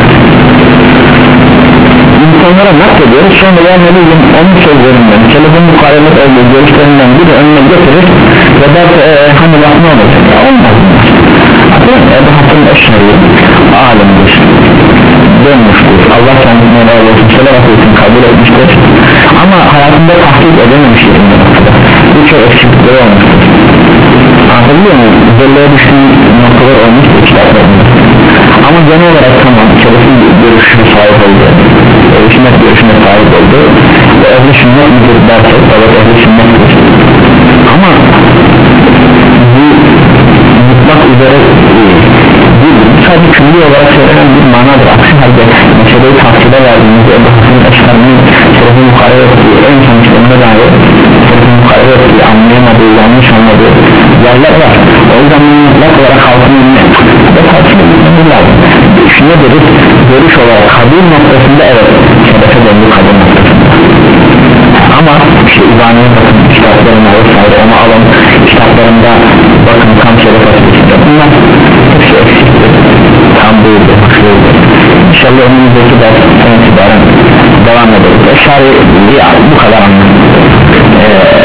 insanlara naklediyoruz, sonra ya ne bileyim onun sözlerinden, selefin muhalefet olduğu görüşlerinden biri önüne getirir ve derse ee, hani laf ne olacak ya olmaz. Hatta Ebu Hasan Eş'ari alimdir, dönmüştür, Allah kendisine razı olsun, selavat olsun kabul etmiştir ama hayatında tahkik edememiştir birçok eksiklikleri olmuştur. Anlatabiliyor muyum? Zelleye düştüğü noktalar olmuştur kitaplarında ama genel olarak tamam selefin görüşüne sahip oldu, sünnet görüşüne sahip oldu ve ehli sünnet midir dersek evet ehli sünnettir ama bu mutlak üzere değil, sadece külli olarak söylenen bir manadır. Aksi halde meseleyi tahsile verdiğimizde Ebu Hasan Eş'ari'nin selefin mukarebe ettiği en sonuçlarına dair selefin mukarebe ettiği anlayamadığı, yanlış anladığı yerler var. O yüzden mutlak olarak halkın önüne ve tahsile edilmemiz lazım. Şuna deriz, görüş olarak kabul noktasında evet selefe döndü kabul noktasında ama işte İbani'ye bakın, kitaplarına vesaire ona alın, kitaplarında bakın tam selef atıştır bunlar hepsi eksiktir, tam değildir, haksızdır. İnşallah önümüzdeki dersten itibaren devam ederiz. Eşari bu kadar anladım. Ee,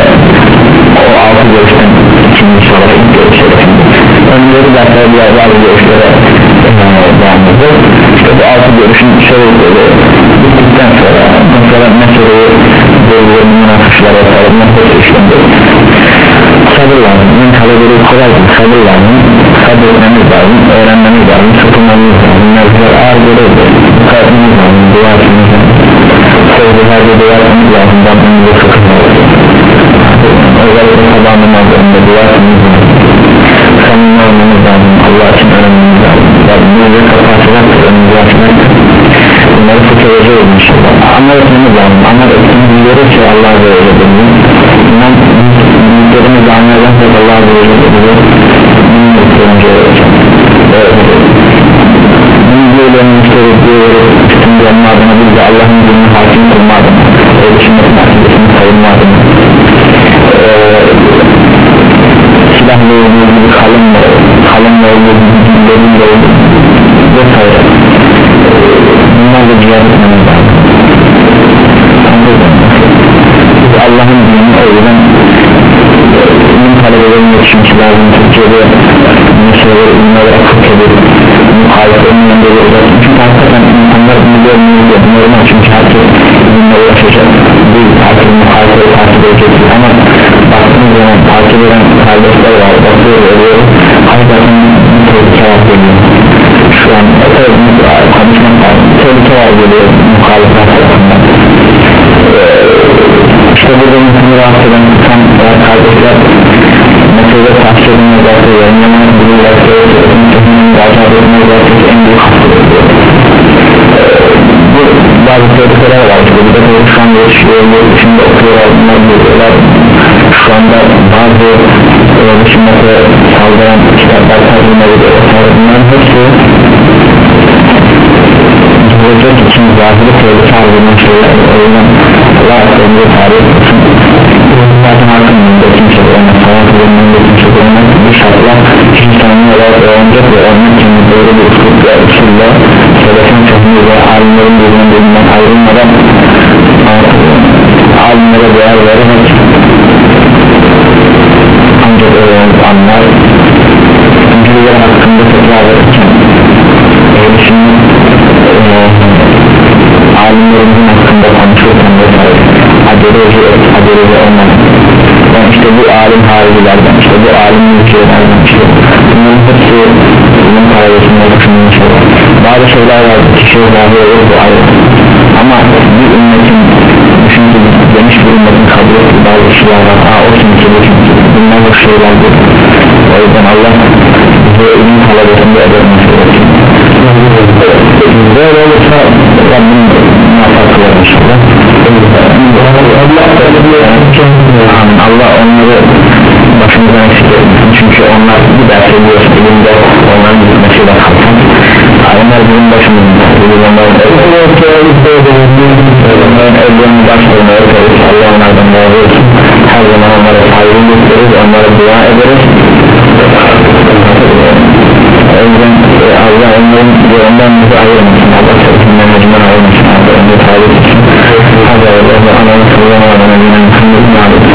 o altı görüşten ikinci sonra ilk görüşleri önümüzdeki derslere diğer bazı görüşlere devam edeceğiz. İşte bu altı görüşün şöyle bittikten sonra mesela meseleyi böyle münakışlara sarılmak hepsi işlemdir. Sabır lazım, bunun talebeleri kolay değil, sabır lazım, sabır etmemiz lazım, öğrenmemiz lazım, sıkılmamız lazım, mevzular ağır görevdir, kalbimiz lazım, dua etmemiz lazım, sevgilerce dua etmemiz lazım, Rabbimize sıkılmamız lazım, özellikle sabah namazlarında dua etmemiz lazım, samimi olmamız lazım, Allah için öğrenmemiz lazım, Rabbimize kapatacak, önümüzü açmaktır, bunları fıkıracağız inşallah, amel etmemiz lazım, amel ettiğimiz biliyoruz ki Allah'a böyle edilmiş, bundan büyüklerimiz anlayacaksak Allah'a böyle edilmiş, bunun önce bunun diyelerinin istediği bütün yanma adına biz de Allah'ın dinini hakim kılma adına öyle sünnetin akidesini sayılma adına silahla ilgili kalınla kalınla ilgili dillerinle ilgili vesaire bunlarla cihaz etmemiz lazım. Biz Allah'ın dinini o yüzden ilim talebelerin yetişmesi lazım. Türkiye'de meseleleri ilim olarak fıkhedir, muhalefetin yanında olacak. Çünkü hakikaten insanlar bunu görmüyor, normal çünkü herkes ilimle ulaşacak değil, herkes muhalefeyi takip edecek ama baktığımız zaman takip eden kardeşler var, bakıyor oluyor, hakikaten bir tehlike var geliyor. Şu an konuşmak var, tehlike var geliyor muhalefet tarafından. İşte burada insanı rahatsız eden tutan kardeşler meselede tahsil edilmezlerse yayınlamanın bulurlarsa öğretmenin rahatsız edilmezlerse en büyük hastalığı bu bazı tehlikeler var işte burada şu an yetişiyor şimdi okuyorlar bunlar buluyorlar şu anda bazı düşünmete saldıran kitaplar tercüme ediyorlar bunların hepsi gelecek için zahiri tehlike aldığının şeyler o yüzden Allah önce tarih etsin zaten halkın önünde kimse olmaz hayatın önünde kimse olmaz bir şartla insanı olarak öğrenecek ve onun için böyle bir usul ve usulla selefin fehmi ve alimlerin birbirinden ayrılmadan alimlere değer vererek ancak öğrenip anlar bilgiler hakkında tekrar verirken ehl-i sünnet alimlerimizin hakkında konuşurken vesaire aceleci aceleci olmadan yani işte bu alim haricilerden işte bu alim ülkelerden işte bunların hepsi bunun paralelinde düşünülmüş olan bazı şeyler dahi olur, bu ayrı. Ama bir ümmetin, çünkü geniş bir ümmetin kabul ettiği bazı şeyler var. Aa, o kimse bu kimse bunlar bu şeylerdir. O yüzden Allah bize ilim talebesinde edilmesi gerekir. Böyle olursa Rabbim muvaffak kılar inşallah. Allah onları başımızdan eksik etmesin, çünkü onlar bir ders ediyor, ilimde onların gitmesiyle kalkan onlar bizim başımızda, bizim onların evlerini başlarına öperiz. Allah onlardan razı olsun. Her zaman onlara saygı gösteririz, onlara dua ederiz. O yüzden Allah onların ondan bizi ayırmasın, Allah sevginden mecburen ayırmasın, Allah onları tarih etsin. Hadi Allah'a emanet olun.